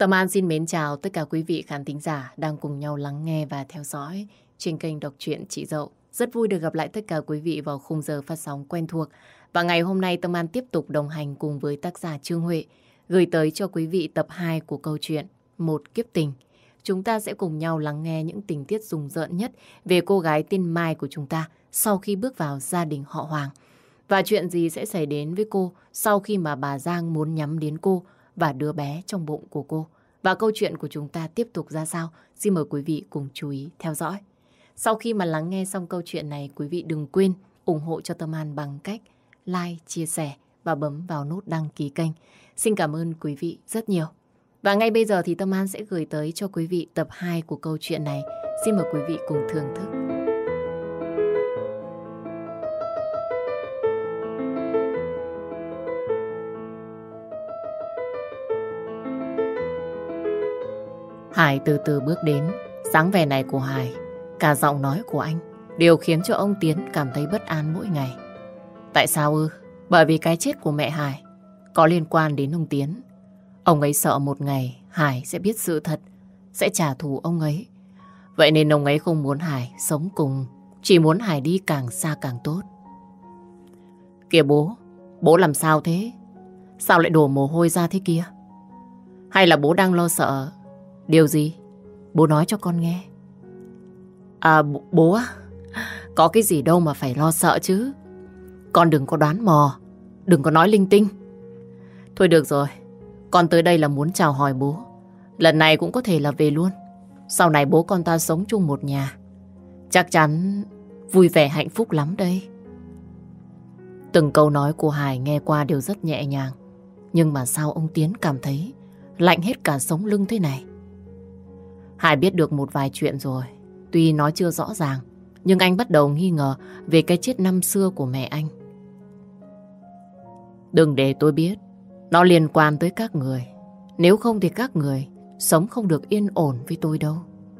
Tâm An xin mến chào tất cả quý vị khán thính giả đang cùng nhau lắng nghe và theo dõi trên kênh đọc truyện Chị Dậu. Rất vui được gặp lại tất cả quý vị vào khung giờ phát sóng quen thuộc. Và ngày hôm nay Tâm An tiếp tục đồng hành cùng với tác giả Trương Huệ gửi tới cho quý vị tập 2 của câu chuyện Một Kiếp Tình. Chúng ta sẽ cùng nhau lắng nghe những tình tiết rùng rợn nhất về cô gái tên Mai của chúng ta sau khi bước vào gia đình họ Hoàng. Và chuyện gì sẽ xảy đến với cô sau khi mà bà Giang muốn nhắm đến cô và đứa bé trong bụng của cô. Và câu chuyện của chúng ta tiếp tục ra sao? Xin mời quý vị cùng chú ý theo dõi. Sau khi mà lắng nghe xong câu chuyện này, quý vị đừng quên ủng hộ cho Tâm An bằng cách like, chia sẻ và bấm vào nút đăng ký kênh. Xin cảm ơn quý vị rất nhiều. Và ngay bây giờ thì Tâm An sẽ gửi tới cho quý vị tập 2 của câu chuyện này. Xin mời quý vị cùng thưởng thức. Hải từ từ bước đến. Dáng vẻ này của Hải, cả giọng nói của anh đều khiến cho ông Tiến cảm thấy bất an mỗi ngày. Tại sao ư? Bởi vì cái chết của mẹ Hải có liên quan đến ông Tiến. Ông ấy sợ một ngày Hải sẽ biết sự thật, sẽ trả thù ông ấy. Vậy nên ông ấy không muốn Hải sống cùng, chỉ muốn Hải đi càng xa càng tốt. Kìa bố làm sao thế? Sao lại đổ mồ hôi ra thế kia? Hay là bố đang lo sợ điều gì? Bố nói cho con nghe. À bố á, có cái gì đâu mà phải lo sợ chứ. Con đừng có đoán mò, đừng có nói linh tinh. Thôi được rồi, con tới đây là muốn chào hỏi bố. Lần này cũng có thể là về luôn. Sau này bố con ta sống chung một nhà, chắc chắn vui vẻ hạnh phúc lắm đây. Từng câu nói của Hải nghe qua đều rất nhẹ nhàng. Nhưng mà sao ông Tiến cảm thấy lạnh hết cả sống lưng thế này? Hải biết được một vài chuyện rồi. Tuy nói chưa rõ ràng, nhưng anh bắt đầu nghi ngờ về cái chết năm xưa của mẹ anh. Đừng để tôi biết, nó liên quan tới các người. Nếu không thì các người sống không được yên ổn với tôi đâu.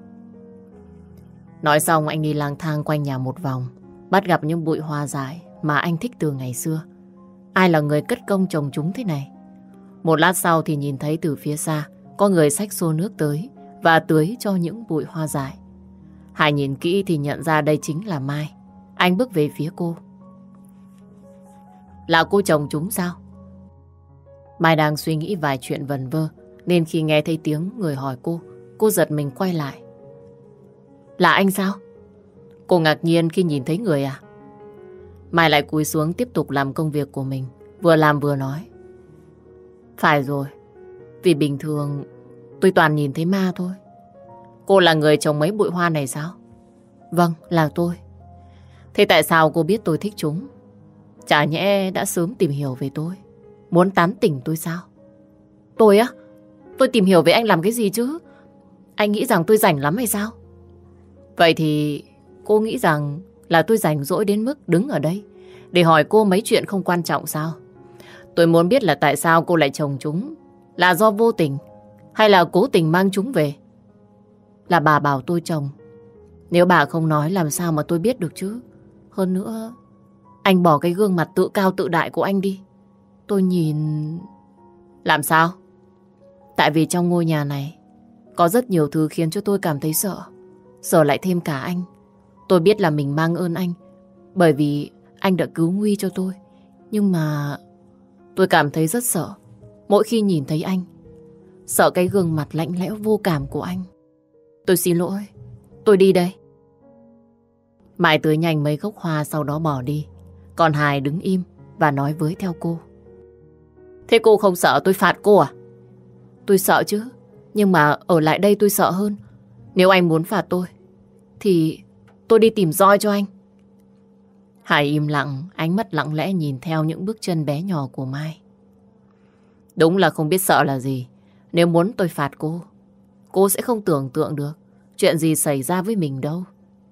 Nói xong anh đi lang thang quanh nhà một vòng, bắt gặp những bụi hoa dại mà anh thích từ ngày xưa. Ai là người cất công trồng chúng thế này? Một lát sau thì nhìn thấy từ phía xa có người xách xô nước tới và tưới cho những bụi hoa dại. Hải nhìn kỹ thì nhận ra đây chính là Mai. Anh bước về phía cô. Là cô trồng chúng sao? Mai đang suy nghĩ vài chuyện vẩn vơ, nên khi nghe thấy tiếng người hỏi cô giật mình quay lại. Là anh sao? Cô ngạc nhiên khi nhìn thấy người à? Mai lại cúi xuống tiếp tục làm công việc của mình, vừa làm vừa nói. Phải rồi, vì bình thường tôi toàn nhìn thấy ma thôi. Cô là người trồng mấy bụi hoa này sao? Vâng, là tôi. Thế tại sao cô biết tôi thích chúng? Chả nhẽ đã sớm tìm hiểu về tôi, muốn tán tỉnh tôi sao? Tôi á? Tôi tìm hiểu về anh làm cái gì chứ? Anh nghĩ rằng tôi rảnh lắm hay sao? Vậy thì cô nghĩ rằng là tôi rảnh rỗi đến mức đứng ở đây để hỏi cô mấy chuyện không quan trọng sao? Tôi muốn biết là tại sao cô lại trồng chúng. Là do vô tình hay là cố tình mang chúng về? Là bà bảo tôi trồng. Nếu bà không nói làm sao mà tôi biết được chứ? Hơn nữa, anh bỏ cái gương mặt tự cao tự đại của anh đi. Tôi nhìn... Làm sao? Tại vì trong ngôi nhà này có rất nhiều thứ khiến cho tôi cảm thấy sợ. Sợ lại thêm cả anh. Tôi biết là mình mang ơn anh, bởi vì anh đã cứu nguy cho tôi. Nhưng mà tôi cảm thấy rất sợ mỗi khi nhìn thấy anh. Sợ cái gương mặt lạnh lẽo vô cảm của anh. Tôi xin lỗi, tôi đi đây. Mai tưới nhanh mấy gốc hoa sau đó bỏ đi. Còn Hải đứng im và nói với theo cô. Thế cô không sợ tôi phạt cô à? Tôi sợ chứ, nhưng mà ở lại đây tôi sợ hơn. Nếu anh muốn phạt tôi thì tôi đi tìm roi cho anh. Hải im lặng, ánh mắt lặng lẽ nhìn theo những bước chân bé nhỏ của Mai. Đúng là không biết sợ là gì. Nếu muốn tôi phạt cô sẽ không tưởng tượng được chuyện gì xảy ra với mình đâu.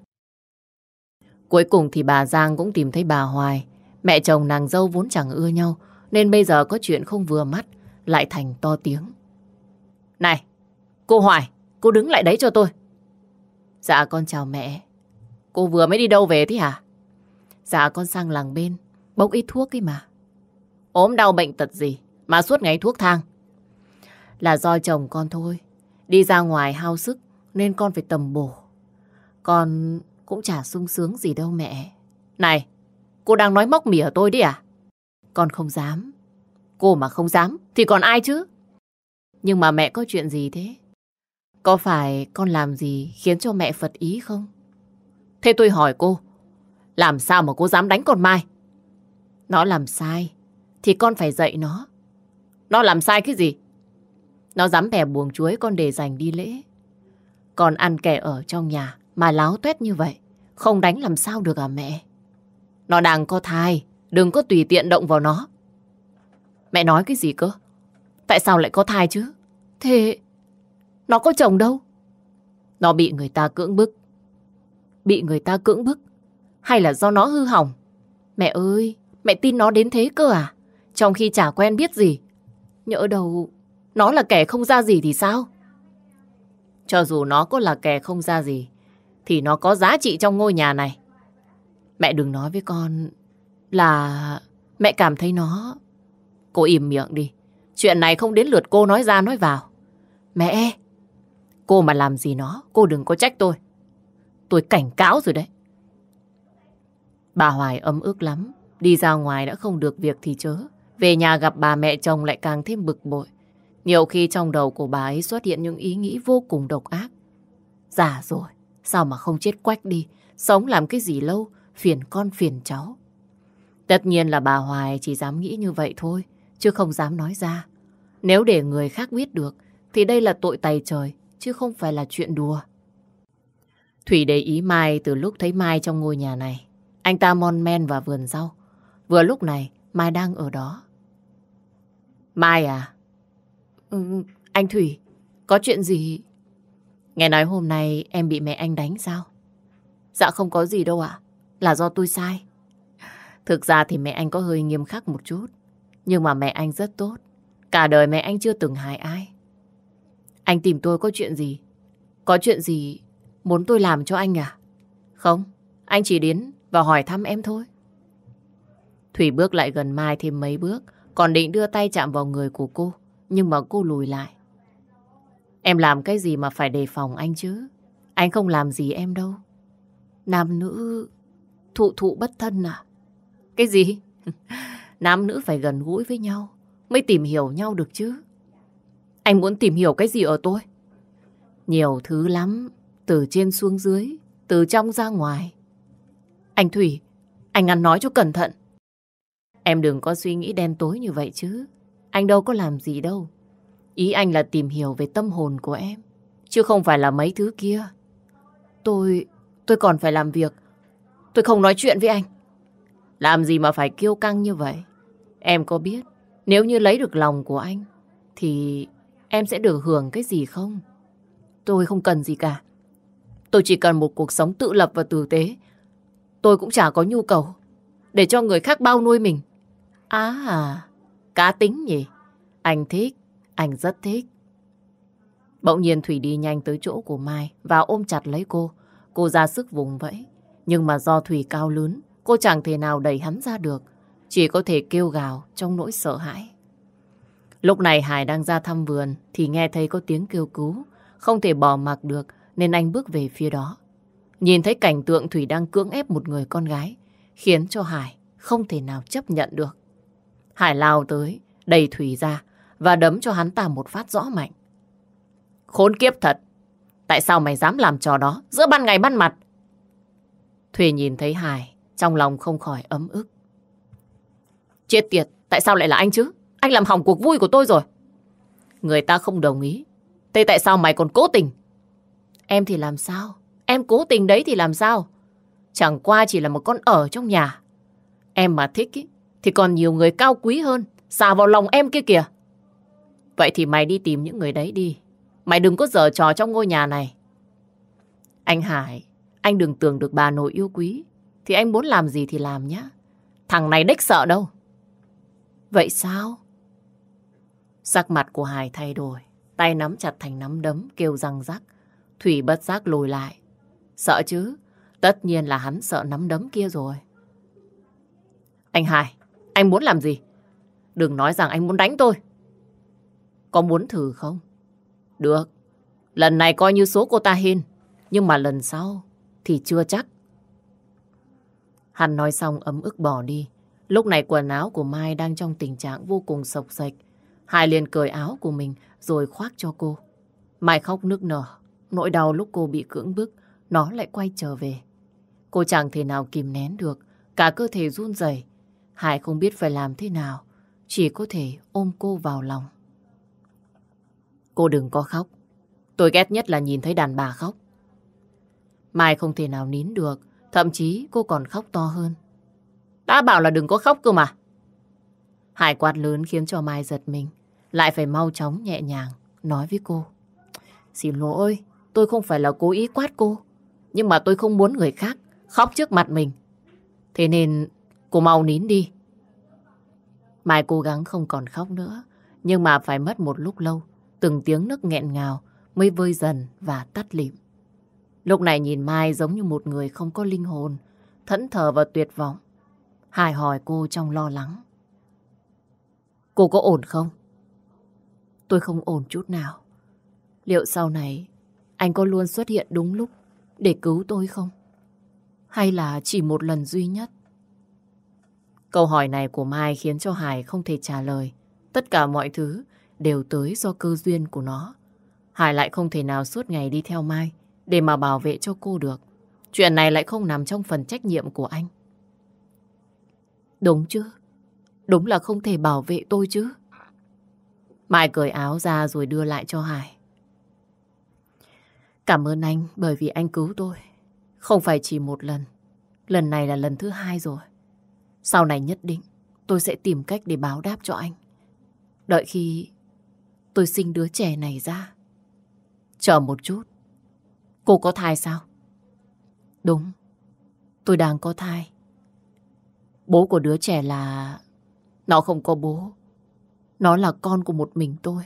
Cuối cùng thì bà Giang cũng tìm thấy bà Hoài. Mẹ chồng nàng dâu vốn chẳng ưa nhau, nên bây giờ có chuyện không vừa mắt lại thành to tiếng. Này, cô Hoài, cô đứng lại đấy cho tôi. Dạ con chào mẹ. Cô vừa mới đi đâu về thế hả? Dạ con sang làng bên bốc ít thuốc ấy mà. Ốm đau bệnh tật gì mà suốt ngày thuốc thang? Là do chồng con thôi. Đi ra ngoài hao sức nên con phải tầm bổ. Con cũng chả sung sướng gì đâu mẹ. Này, cô đang nói móc mỉa tôi đấy à? Con không dám. Cô mà không dám thì còn ai chứ? Nhưng mà mẹ có chuyện gì thế? Có phải con làm gì khiến cho mẹ phật ý không? Thế tôi hỏi cô, làm sao mà cô dám đánh con Mai? Nó làm sai thì con phải dạy nó. Nó làm sai cái gì? Nó dám bẻ buồng chuối con để dành đi lễ. Con ăn kẻ ở trong nhà mà láo tuét như vậy, không đánh làm sao được à mẹ? Nó đang có thai, đừng có tùy tiện động vào nó. Mẹ nói cái gì cơ? Tại sao lại có thai chứ? Thế nó có chồng đâu? Nó bị người ta cưỡng bức. Bị người ta cưỡng bức hay là do nó hư hỏng? Mẹ ơi, mẹ tin nó đến thế cơ à? Trong khi chả quen biết gì. Nhỡ đâu nó là kẻ không ra gì thì sao? Cho dù nó có là kẻ không ra gì thì nó có giá trị trong ngôi nhà này. Mẹ đừng nói với con là mẹ cảm thấy nó... Cô im miệng đi. Chuyện này không đến lượt cô nói ra nói vào. Mẹ, cô mà làm gì nó, cô đừng có trách tôi. Tôi cảnh cáo rồi đấy. Bà Hoài ấm ức lắm. Đi ra ngoài đã không được việc thì chớ. Về nhà gặp bà mẹ chồng lại càng thêm bực bội. Nhiều khi trong đầu của bà ấy xuất hiện những ý nghĩ vô cùng độc ác. Già rồi, sao mà không chết quách đi. Sống làm cái gì lâu, phiền con phiền cháu. Tất nhiên là bà Hoài chỉ dám nghĩ như vậy thôi, chứ không dám nói ra. Nếu để người khác biết được, thì đây là tội tày trời, chứ không phải là chuyện đùa. Thủy để ý Mai từ lúc thấy Mai trong ngôi nhà này. Anh ta mon men vào vườn rau. Vừa lúc này, Mai đang ở đó. Mai à? Anh Thủy, có chuyện gì? Nghe nói hôm nay em bị mẹ anh đánh sao? Dạ không có gì đâu ạ. Là do tôi sai. Thực ra thì mẹ anh có hơi nghiêm khắc một chút. Nhưng mà mẹ anh rất tốt. Cả đời mẹ anh chưa từng hại ai. Anh tìm tôi có chuyện gì? Có chuyện gì muốn tôi làm cho anh à? Không, anh chỉ đến và hỏi thăm em thôi. Thủy bước lại gần Mai thêm mấy bước, còn định đưa tay chạm vào người của cô. Nhưng mà cô lùi lại. Em làm cái gì mà phải đề phòng anh chứ? Anh không làm gì em đâu. Nam nữ thụ thụ bất thân à? Cái gì? Nam nữ phải gần gũi với nhau mới tìm hiểu nhau được chứ. Anh muốn tìm hiểu cái gì ở tôi? Nhiều thứ lắm. Từ trên xuống dưới, từ trong ra ngoài. Anh Thủy, anh ăn nói cho cẩn thận. Em đừng có suy nghĩ đen tối như vậy chứ. Anh đâu có làm gì đâu. Ý anh là tìm hiểu về tâm hồn của em, chứ không phải là mấy thứ kia. Tôi còn phải làm việc. Tôi không nói chuyện với anh. Làm gì mà phải kiêu căng như vậy? Em có biết nếu như lấy được lòng của anh thì em sẽ được hưởng cái gì không? Tôi không cần gì cả. Tôi chỉ cần một cuộc sống tự lập và tử tế. Tôi cũng chả có nhu cầu để cho người khác bao nuôi mình. À, cá tính nhỉ? Anh thích, anh rất thích. Bỗng nhiên Thủy đi nhanh tới chỗ của Mai và ôm chặt lấy cô. Cô ra sức vùng vẫy. Nhưng mà do Thủy cao lớn, cô chẳng thể nào đẩy hắn ra được. Chỉ có thể kêu gào trong nỗi sợ hãi. Lúc này Hải đang ra thăm vườn thì nghe thấy có tiếng kêu cứu. Không thể bỏ mặc được nên anh bước về phía đó. Nhìn thấy cảnh tượng Thủy đang cưỡng ép một người con gái khiến cho Hải không thể nào chấp nhận được. Hải lao tới, đẩy Thủy ra và đấm cho hắn ta một phát rõ mạnh. Khốn kiếp thật! Tại sao mày dám làm trò đó giữa ban ngày ban mặt? Thủy nhìn thấy Hải, trong lòng không khỏi ấm ức. Chết tiệt, tại sao lại là anh chứ? Anh làm hỏng cuộc vui của tôi rồi. Người ta không đồng ý. Thế tại sao mày còn cố tình? Em thì làm sao? Em cố tình đấy thì làm sao? Chẳng qua chỉ là một con ở trong nhà. Em mà thích ý, thì còn nhiều người cao quý hơn xà vào lòng em kia kìa. Vậy thì mày đi tìm những người đấy đi. Mày đừng có giở trò trong ngôi nhà này. Anh Hải, anh đừng tưởng được bà nội yêu quý thì anh muốn làm gì thì làm nhá. Thằng này đếch sợ đâu. Vậy sao? Sắc mặt của Hải thay đổi. Tay nắm chặt thành nắm đấm kêu răng rắc. Thủy bất giác lùi lại. Sợ chứ? Tất nhiên là hắn sợ nắm đấm kia rồi. Anh Hải, anh muốn làm gì? Đừng nói rằng anh muốn đánh tôi. Có muốn thử không? Được. Lần này coi như số cô ta hên. Nhưng mà lần sau thì chưa chắc. Hắn nói xong ấm ức bỏ đi. Lúc này quần áo của Mai đang trong tình trạng vô cùng xộc xệch. Hải liền cởi áo của mình rồi khoác cho cô. Mai khóc nức nở. Nỗi đau lúc cô bị cưỡng bức, nó lại quay trở về. Cô chẳng thể nào kìm nén được. Cả cơ thể run rẩy. Hải không biết phải làm thế nào. Chỉ có thể ôm cô vào lòng. Cô đừng có khóc. Tôi ghét nhất là nhìn thấy đàn bà khóc. Mai không thể nào nín được. Thậm chí cô còn khóc to hơn. Đã bảo là đừng có khóc cơ mà. Hải quát lớn khiến cho Mai giật mình. Lại phải mau chóng nhẹ nhàng nói với cô. Xin lỗi, tôi không phải là cố ý quát cô. Nhưng mà tôi không muốn người khác khóc trước mặt mình. Thế nên cô mau nín đi. Mai cố gắng không còn khóc nữa. Nhưng mà phải mất một lúc lâu. Từng tiếng nức nghẹn ngào mới vơi dần và tắt lịm. Lúc này nhìn Mai giống như một người không có linh hồn, thẫn thờ và tuyệt vọng. Hải hỏi cô trong lo lắng. Cô có ổn không? Tôi không ổn chút nào. Liệu sau này anh có luôn xuất hiện đúng lúc để cứu tôi không? Hay là chỉ một lần duy nhất? Câu hỏi này của Mai khiến cho Hải không thể trả lời. Tất cả mọi thứ đều tới do cơ duyên của nó. Hải lại không thể nào suốt ngày đi theo Mai để mà bảo vệ cho cô được. Chuyện này lại không nằm trong phần trách nhiệm của anh. Đúng chứ? Đúng là không thể bảo vệ tôi chứ? Mai cởi áo ra rồi đưa lại cho Hải. Cảm ơn anh bởi vì anh cứu tôi. Không phải chỉ một lần. Lần này là lần thứ 2 rồi. Sau này nhất định tôi sẽ tìm cách để báo đáp cho anh. Đợi khi tôi sinh đứa trẻ này ra. Chờ một chút. Cô có thai sao? Đúng. Tôi đang có thai. Bố của đứa trẻ là... Nó không có bố. Nó là con của một mình tôi.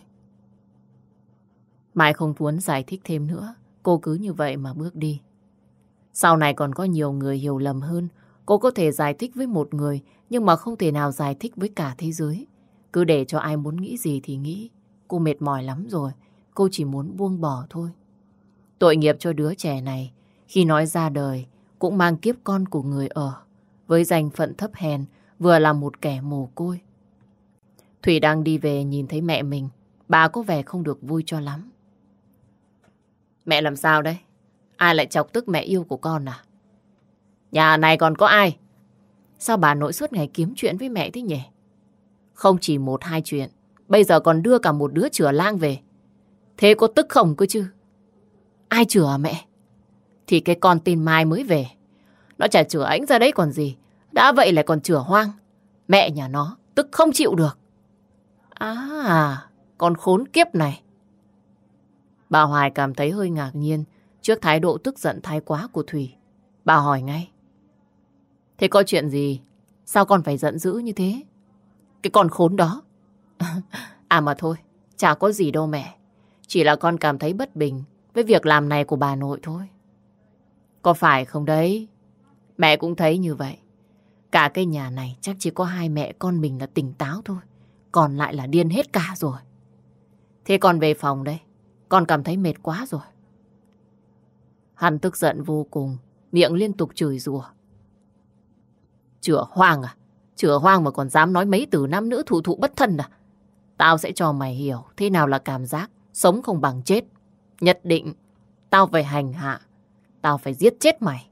Mai không muốn giải thích thêm nữa. Cô cứ như vậy mà bước đi. Sau này còn có nhiều người hiểu lầm hơn. Cô có thể giải thích với một người, nhưng mà không thể nào giải thích với cả thế giới. Cứ để cho ai muốn nghĩ gì thì nghĩ. Cô mệt mỏi lắm rồi. Cô chỉ muốn buông bỏ thôi. Tội nghiệp cho đứa trẻ này. Khi nói ra đời, cũng mang kiếp con của người ở. Với danh phận thấp hèn, vừa là một kẻ mồ côi. Thủy đang đi về nhìn thấy mẹ mình. Bà có vẻ không được vui cho lắm. Mẹ làm sao đấy? Ai lại chọc tức mẹ yêu của con à? Nhà này còn có ai? Sao bà nội suốt ngày kiếm chuyện với mẹ thế nhỉ? Không chỉ 1-2 chuyện. Bây giờ còn đưa cả một đứa chửa lang về. Thế có tức không cơ chứ? Ai chửa à mẹ? Thì cái con tên Mai mới về. Nó chả chửa ánh ra đấy còn gì. Đã vậy lại còn chửa hoang. Mẹ nhà nó tức không chịu được. À, con khốn kiếp này. Bà Hoài cảm thấy hơi ngạc nhiên trước thái độ tức giận thái quá của Thủy. Bà hỏi ngay. Thế có chuyện gì? Sao con phải giận dữ như thế? Cái con khốn đó. À mà thôi, chả có gì đâu mẹ. Chỉ là con cảm thấy bất bình với việc làm này của bà nội thôi. Có phải không đấy? Mẹ cũng thấy như vậy. Cả cái nhà này chắc chỉ có 2 mẹ con mình là tỉnh táo thôi. Còn lại là điên hết cả rồi. Thế con về phòng đây. Con cảm thấy mệt quá rồi. Hắn tức giận vô cùng. Miệng liên tục chửi rủa. Chửa hoang à? Chửa hoang mà còn dám nói mấy từ nam nữ thụ thụ bất thân à? Tao sẽ cho mày hiểu thế nào là cảm giác sống không bằng chết. Nhất định tao phải hành hạ. Tao phải giết chết mày.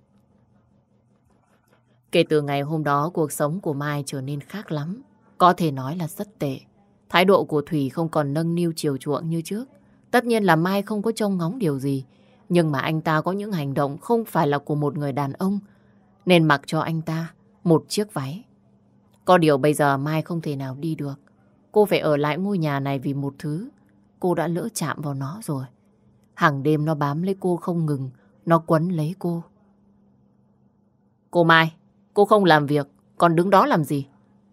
Kể từ ngày hôm đó, cuộc sống của Mai trở nên khác lắm. Có thể nói là rất tệ. Thái độ của Thủy không còn nâng niu chiều chuộng như trước. Tất nhiên là Mai không có trông ngóng điều gì. Nhưng mà anh ta có những hành động không phải là của một người đàn ông. Nên mặc cho anh ta một chiếc váy. Có điều bây giờ Mai không thể nào đi được. Cô phải ở lại ngôi nhà này vì một thứ. Cô đã lỡ chạm vào nó rồi. Hàng đêm nó bám lấy cô không ngừng. Nó quấn lấy cô. Cô Mai, cô không làm việc, còn đứng đó làm gì?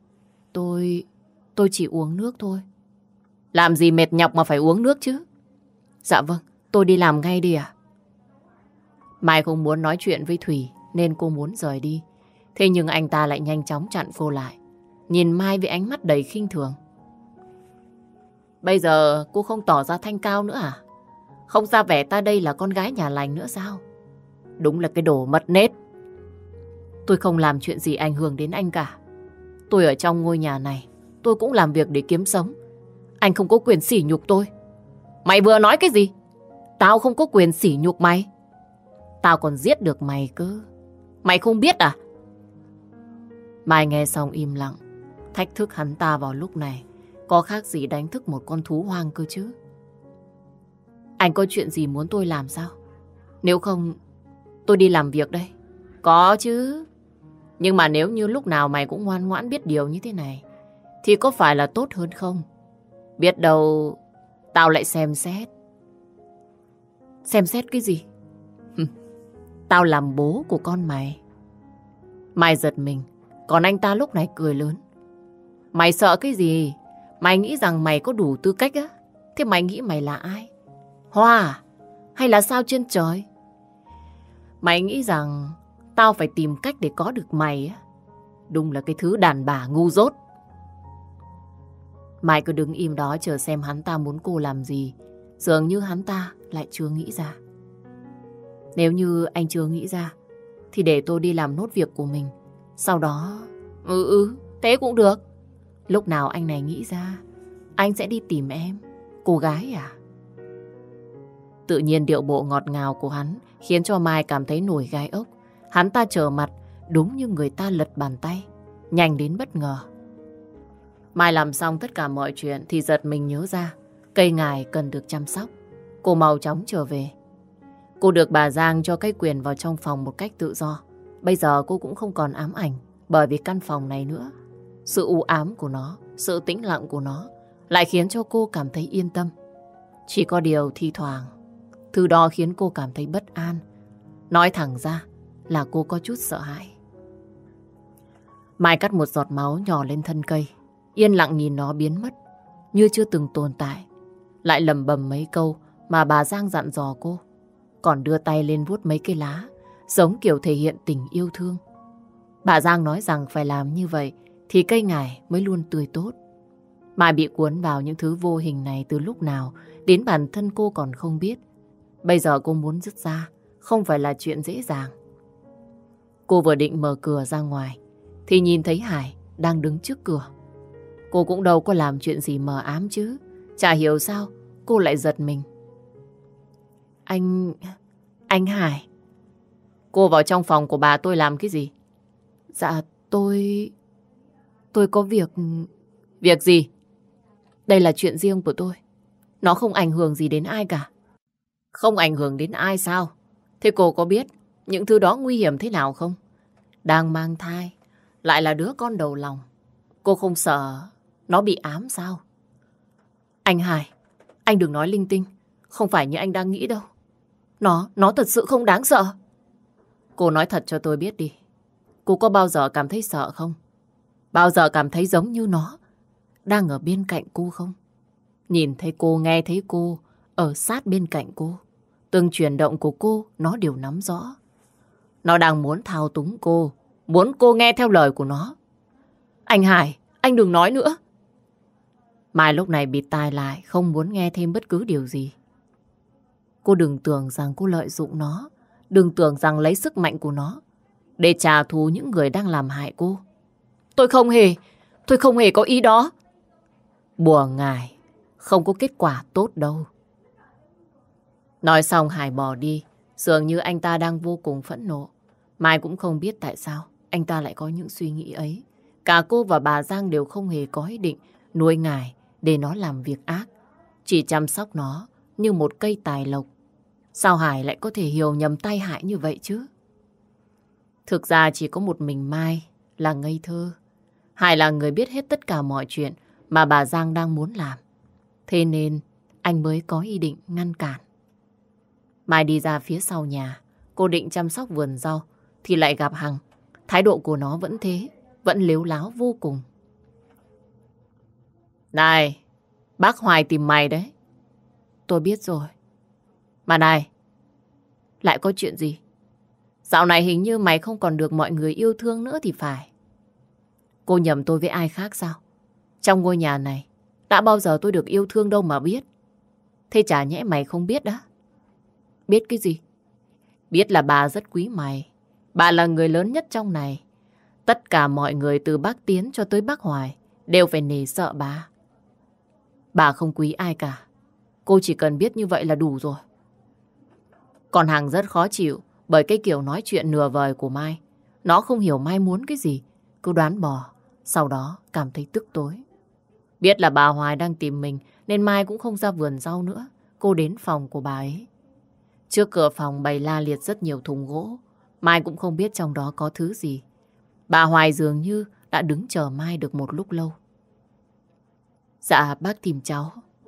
Tôi chỉ uống nước thôi. Làm gì mệt nhọc mà phải uống nước chứ? Dạ vâng, tôi đi làm ngay đi à? Mai không muốn nói chuyện với Thủy nên cô muốn rời đi. Thế nhưng anh ta lại nhanh chóng chặn cô lại. Nhìn Mai với ánh mắt đầy khinh thường. Bây giờ cô không tỏ ra thanh cao nữa à? Không ra vẻ ta đây là con gái nhà lành nữa sao? Đúng là cái đồ mất nết. Tôi không làm chuyện gì ảnh hưởng đến anh cả. Tôi ở trong ngôi nhà này, tôi cũng làm việc để kiếm sống. Anh không có quyền sỉ nhục tôi. Mày vừa nói cái gì? Tao không có quyền sỉ nhục mày. Tao còn giết được mày cơ. Mày không biết à? Mai nghe xong im lặng. Thách thức hắn ta vào lúc này có khác gì đánh thức một con thú hoang cơ chứ. Anh có chuyện gì muốn tôi làm sao? Nếu không, tôi đi làm việc đây. Có chứ. Nhưng mà nếu như lúc nào mày cũng ngoan ngoãn biết điều như thế này thì có phải là tốt hơn không? Biết đâu tao lại xem xét. Xem xét cái gì? Tao làm bố của con mày. Mai giật mình, còn anh ta lúc này cười lớn. Mày sợ cái gì? Mày nghĩ rằng mày có đủ tư cách á? Thế mày nghĩ mày là ai? Hoa à? Hay là sao trên trời? Mày nghĩ rằng tao phải tìm cách để có được mày á? Đúng là cái thứ đàn bà ngu dốt. Mai cứ đứng im đó chờ xem hắn ta muốn cô làm gì. Dường như hắn ta lại chưa nghĩ ra. Nếu như anh chưa nghĩ ra thì để tôi đi làm nốt việc của mình. Sau đó... thế cũng được. Lúc nào anh này nghĩ ra, anh sẽ đi tìm em. Cô gái à? Tự nhiên điệu bộ ngọt ngào của hắn khiến cho Mai cảm thấy nổi gai ốc. Hắn ta trở mặt đúng như người ta lật bàn tay, nhanh đến bất ngờ. Mai làm xong tất cả mọi chuyện thì giật mình nhớ ra cây ngải cần được chăm sóc. Cô mau chóng trở về. Cô được bà Giang cho cái quyền vào trong phòng một cách tự do. Bây giờ cô cũng không còn ám ảnh bởi vì căn phòng này nữa. Sự u ám của nó, sự tĩnh lặng của nó lại khiến cho cô cảm thấy yên tâm. Chỉ có điều thi thoảng thứ đó khiến cô cảm thấy bất an. Nói thẳng ra là cô có chút sợ hãi. Mai cắt một giọt máu nhỏ lên thân cây, yên lặng nhìn nó biến mất như chưa từng tồn tại. Lại lẩm bẩm mấy câu mà bà Giang dặn dò cô, còn đưa tay lên vuốt mấy cây lá giống kiểu thể hiện tình yêu thương. Bà Giang nói rằng phải làm như vậy thì cây ngải mới luôn tươi tốt. Mai bị cuốn vào những thứ vô hình này từ lúc nào đến bản thân cô còn không biết. Bây giờ cô muốn dứt ra không phải là chuyện dễ dàng. Cô vừa định mở cửa ra ngoài thì nhìn thấy Hải đang đứng trước cửa. Cô cũng đâu có làm chuyện gì mờ ám chứ. Chả hiểu sao cô lại giật mình. Anh Hải. Cô vào trong phòng của bà tôi làm cái gì? Dạ tôi có việc. Việc gì? Đây là chuyện riêng của tôi. Nó không ảnh hưởng gì đến ai cả. Không ảnh hưởng đến ai sao? Thế cô có biết những thứ đó nguy hiểm thế nào không? Đang mang thai, lại là đứa con đầu lòng. Cô không sợ nó bị ám sao? Anh Hải, anh đừng nói linh tinh. Không phải như anh đang nghĩ đâu. Nó thật sự không đáng sợ. Cô nói thật cho tôi biết đi. Cô có bao giờ cảm thấy sợ không? Bao giờ cảm thấy giống như nó đang ở bên cạnh cô không? Nhìn thấy cô, nghe thấy cô, ở sát bên cạnh cô. Từng chuyển động của cô nó đều nắm rõ. Nó đang muốn thao túng cô, muốn cô nghe theo lời của nó. Anh Hải, anh đừng nói nữa. Mai lúc này bịt tai lại, không muốn nghe thêm bất cứ điều gì. Cô đừng tưởng rằng cô lợi dụng nó, đừng tưởng rằng lấy sức mạnh của nó để trả thù những người đang làm hại cô. Tôi không hề có ý đó. Bùa ngải không có kết quả tốt đâu. Nói xong Hải bỏ đi, dường như anh ta đang vô cùng phẫn nộ. Mai cũng không biết tại sao anh ta lại có những suy nghĩ ấy. Cả cô và bà Giang đều không hề có ý định nuôi ngải để nó làm việc ác, chỉ chăm sóc nó như một cây tài lộc. Sao Hải lại có thể hiểu nhầm tai hại như vậy chứ? Thực ra chỉ có một mình Mai là ngây thơ. Hải là người biết hết tất cả mọi chuyện mà bà Giang đang muốn làm. Thế nên anh mới có ý định ngăn cản. Mai đi ra phía sau nhà, cô định chăm sóc vườn rau thì lại gặp Hằng. Thái độ của nó vẫn thế, vẫn lếu láo vô cùng. Này, bác Hoài tìm mày đấy. Tôi biết rồi. Mà này, lại có chuyện gì? Dạo này hình như mày không còn được mọi người yêu thương nữa thì phải. Cô nhầm tôi với ai khác sao? Trong ngôi nhà này Đã bao giờ tôi được yêu thương đâu mà biết. Thế chả nhẽ mày không biết đó? Biết cái gì? Biết là bà rất quý mày. Bà là người lớn nhất trong này. Tất cả mọi người từ bác Tiến cho tới bác Hoài đều phải nể sợ bà. Bà không quý ai cả. Cô chỉ cần biết như vậy là đủ rồi. Còn Hằng rất khó chịu bởi cái kiểu nói chuyện nửa vời của Mai. Nó không hiểu Mai muốn cái gì, cứ đoán bò, sau đó cảm thấy tức tối. Biết là bà Hoài đang tìm mình nên Mai cũng không ra vườn rau nữa. Cô đến phòng của bà ấy. Trước cửa phòng bày la liệt rất nhiều thùng gỗ. Mai cũng không biết trong đó có thứ gì. Bà Hoài dường như đã đứng chờ Mai được một lúc lâu. Dạ, bác tìm cháu.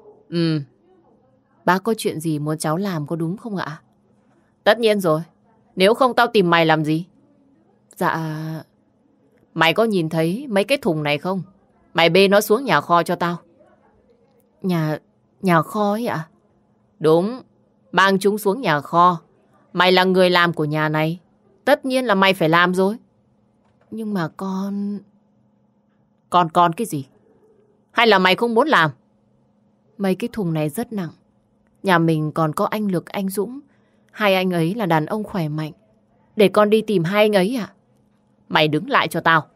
Bác có chuyện gì muốn cháu làm có đúng không ạ? Tất nhiên rồi. Nếu không tao tìm mày làm gì? Dạ... Mày có nhìn thấy mấy cái thùng này không? Mày bê nó xuống nhà kho cho tao. Nhà kho ấy ạ? Đúng. Mang chúng xuống nhà kho. Mày là người làm của nhà này. Tất nhiên là mày phải làm rồi. Nhưng mà con... Con cái gì? Hay là mày không muốn làm? Mấy cái thùng này rất nặng. Nhà mình còn có anh Lực, anh Dũng. Hai anh ấy là đàn ông khỏe mạnh. Để con đi tìm hai anh ấy à? Mày đứng lại cho tao.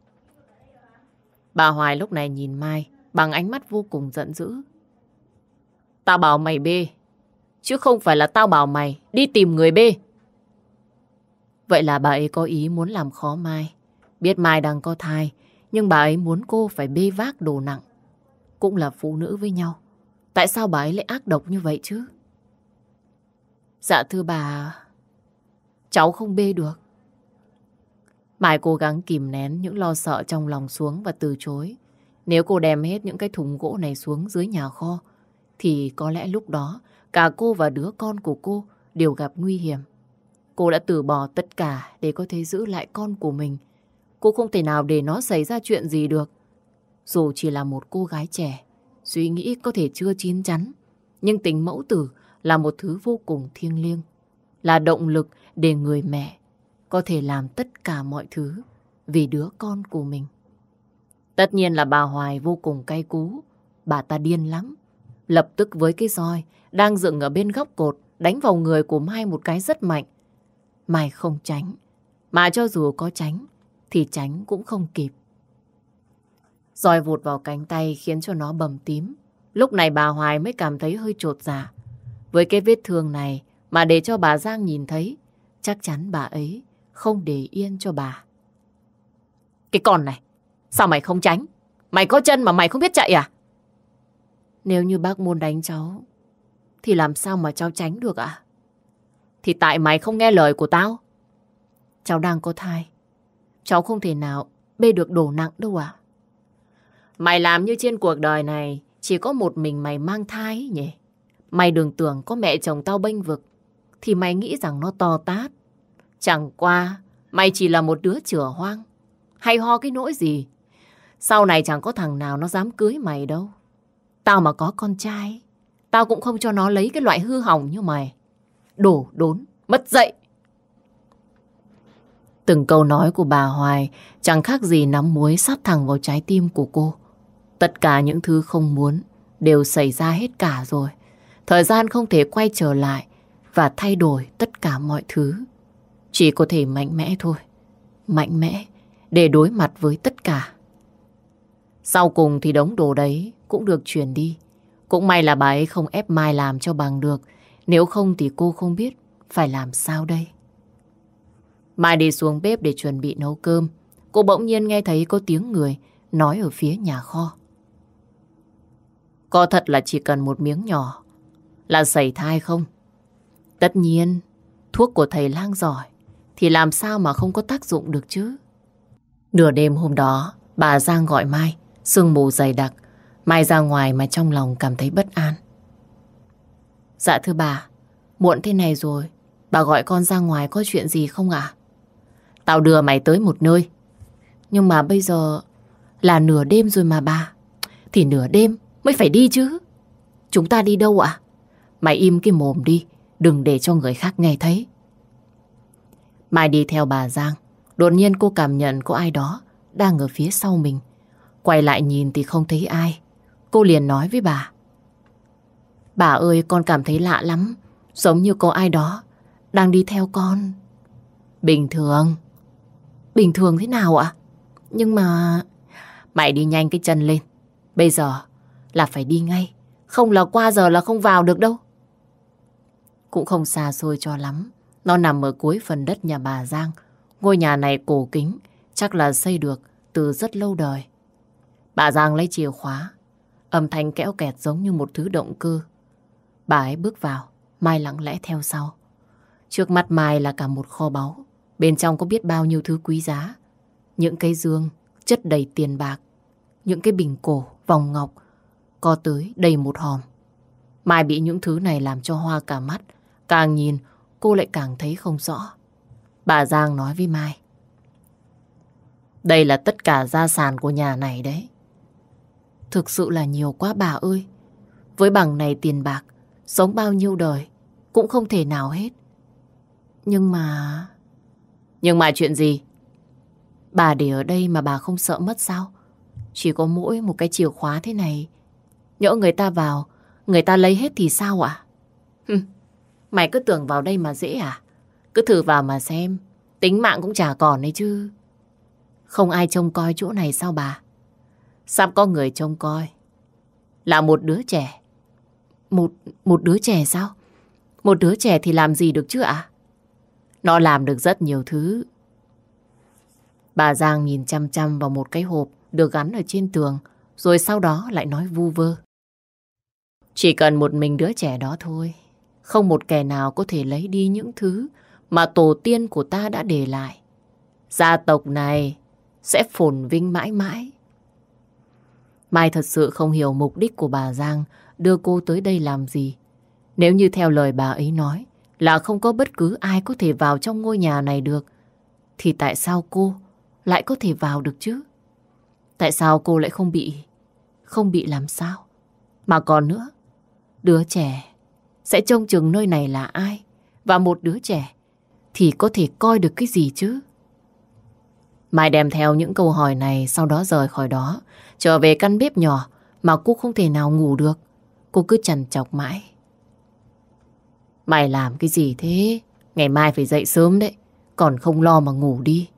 Bà Hoài lúc này nhìn Mai bằng ánh mắt vô cùng giận dữ. Tao bảo mày bê, chứ không phải là tao bảo mày đi tìm người bê. Vậy là bà ấy có ý muốn làm khó Mai. Biết Mai đang có thai, nhưng bà ấy muốn cô phải bê vác đồ nặng. Cũng là phụ nữ với nhau. Tại sao bà ấy lại ác độc như vậy chứ? Dạ thưa bà, cháu không bê được. Mai cố gắng kìm nén những lo sợ trong lòng xuống và từ chối. Nếu cô đem hết những cái thùng gỗ này xuống dưới nhà kho, thì có lẽ lúc đó cả cô và đứa con của cô đều gặp nguy hiểm. Cô đã từ bỏ tất cả để có thể giữ lại con của mình. Cô không thể nào để nó xảy ra chuyện gì được. Dù chỉ là một cô gái trẻ, suy nghĩ có thể chưa chín chắn, nhưng tình mẫu tử là một thứ vô cùng thiêng liêng, là động lực để người mẹ có thể làm tất cả mọi thứ vì đứa con của mình. Tất nhiên là bà Hoài vô cùng cay cú. Bà ta điên lắm. Lập tức với cái roi đang dựng ở bên góc cột đánh vào người của Mai một cái rất mạnh. Mai không tránh, mà cho dù có tránh thì tránh cũng không kịp. Roi vụt vào cánh tay khiến cho nó bầm tím. Lúc này bà Hoài mới cảm thấy hơi chột dạ. Với cái vết thương này mà để cho bà Giang nhìn thấy, chắc chắn bà ấy không để yên cho bà. Cái con này, sao mày không tránh? Mày có chân mà mày không biết chạy à? Nếu như bác muốn đánh cháu, thì làm sao mà cháu tránh được ạ? Thì tại mày không nghe lời của tao. Cháu đang có thai. Cháu không thể nào bê được đồ nặng đâu ạ. Mày làm như trên cuộc đời này chỉ có một mình mày mang thai nhỉ? Mày đừng tưởng có mẹ chồng tao bênh vực thì mày nghĩ rằng nó to tát. Chẳng qua mày chỉ là một đứa chửa hoang, hay ho cái nỗi gì. Sau này chẳng có thằng nào nó dám cưới mày đâu. Tao mà có con trai, tao cũng không cho nó lấy cái loại hư hỏng như mày. Đổ đốn, mất dạy. Từng câu nói của bà Hoài chẳng khác gì nắm muối sát thẳng vào trái tim của cô. Tất cả những thứ không muốn đều xảy ra hết cả rồi. Thời gian không thể quay trở lại và thay đổi tất cả mọi thứ. Chỉ có thể mạnh mẽ thôi. Mạnh mẽ để đối mặt với tất cả. Sau cùng thì đống đồ đấy cũng được chuyển đi. Cũng may là bà ấy không ép Mai làm cho bằng được. Nếu không thì cô không biết phải làm sao đây. Mai đi xuống bếp để chuẩn bị nấu cơm. Cô bỗng nhiên nghe thấy có tiếng người nói ở phía nhà kho. Có thật là chỉ cần một miếng nhỏ là sảy thai không? Tất nhiên, thuốc của thầy lang giỏi thì làm sao mà không có tác dụng được chứ. Nửa đêm hôm đó, bà Giang gọi Mai, sương mù dày đặc. Mai ra ngoài mà trong lòng cảm thấy bất an. Dạ thưa bà, muộn thế này rồi, bà gọi con ra ngoài có chuyện gì không ạ? Tao đưa mày tới một nơi. Nhưng mà bây giờ là nửa đêm rồi mà bà. Thì nửa đêm mới phải đi chứ. Chúng ta đi đâu ạ? Mày im cái mồm đi, đừng để cho người khác nghe thấy. Mai đi theo bà Giang. Đột nhiên cô cảm nhận có ai đó đang ở phía sau mình. Quay lại nhìn thì không thấy ai. Cô liền nói với bà. Bà ơi, con cảm thấy lạ lắm. Giống như có ai đó đang đi theo con. Bình thường. Bình thường thế nào ạ? Nhưng mà... Mày đi nhanh cái chân lên. Bây giờ là phải đi ngay. Không là qua giờ là không vào được đâu. Cũng không xa xôi cho lắm. Nó nằm ở cuối phần đất nhà bà Giang. Ngôi nhà này cổ kính, chắc là xây được từ rất lâu đời. Bà Giang lấy chìa khóa. Âm thanh kẽo kẹt giống như một thứ động cơ. Bà ấy bước vào, Mai lặng lẽ theo sau. Trước mắt Mai là cả một kho báu. Bên trong có biết bao nhiêu thứ quý giá. Những cái dương chất đầy tiền bạc. Những cái bình cổ, vòng ngọc có tới đầy một hòm. Mai bị những thứ này làm cho hoa cả mắt. Càng nhìn, cô lại càng thấy không rõ. Bà Giang nói với Mai. Đây là tất cả gia sản của nhà này đấy. Thực sự là nhiều quá bà ơi. Với bằng này tiền bạc, sống bao nhiêu đời cũng không thể nào hết. Nhưng mà... Nhưng mà chuyện gì? Bà để ở đây mà bà không sợ mất sao? Chỉ có mỗi một cái chìa khóa thế này. Nhỡ người ta vào, người ta lấy hết thì sao ạ? Mày cứ tưởng vào đây mà dễ à? Cứ thử vào mà xem. Tính mạng cũng chả còn đấy chứ. Không ai trông coi chỗ này sao bà? Sắp có người trông coi. Là một đứa trẻ. Một đứa trẻ sao? Một đứa trẻ thì làm gì được chứ ạ? Nó làm được rất nhiều thứ. Bà Giang nhìn chăm chăm vào một cái hộp được gắn ở trên tường, rồi sau đó lại nói vu vơ. Chỉ cần một mình đứa trẻ đó thôi. Không một kẻ nào có thể lấy đi những thứ mà tổ tiên của ta đã để lại. Gia tộc này sẽ phồn vinh mãi mãi. Mai thật sự không hiểu mục đích của bà Giang đưa cô tới đây làm gì. Nếu như theo lời bà ấy nói là không có bất cứ ai có thể vào trong ngôi nhà này được, thì tại sao cô lại có thể vào được chứ? Tại sao cô lại không bị làm sao? Mà còn nữa, đứa trẻ sẽ trông chừng nơi này là ai? Và một đứa trẻ thì có thể coi được cái gì chứ? Mai đem theo những câu hỏi này, sau đó rời khỏi đó, trở về căn bếp nhỏ mà cô không thể nào ngủ được. Cô cứ trằn trọc mãi. Mày làm cái gì thế? Ngày mai phải dậy sớm đấy, còn không lo mà ngủ đi.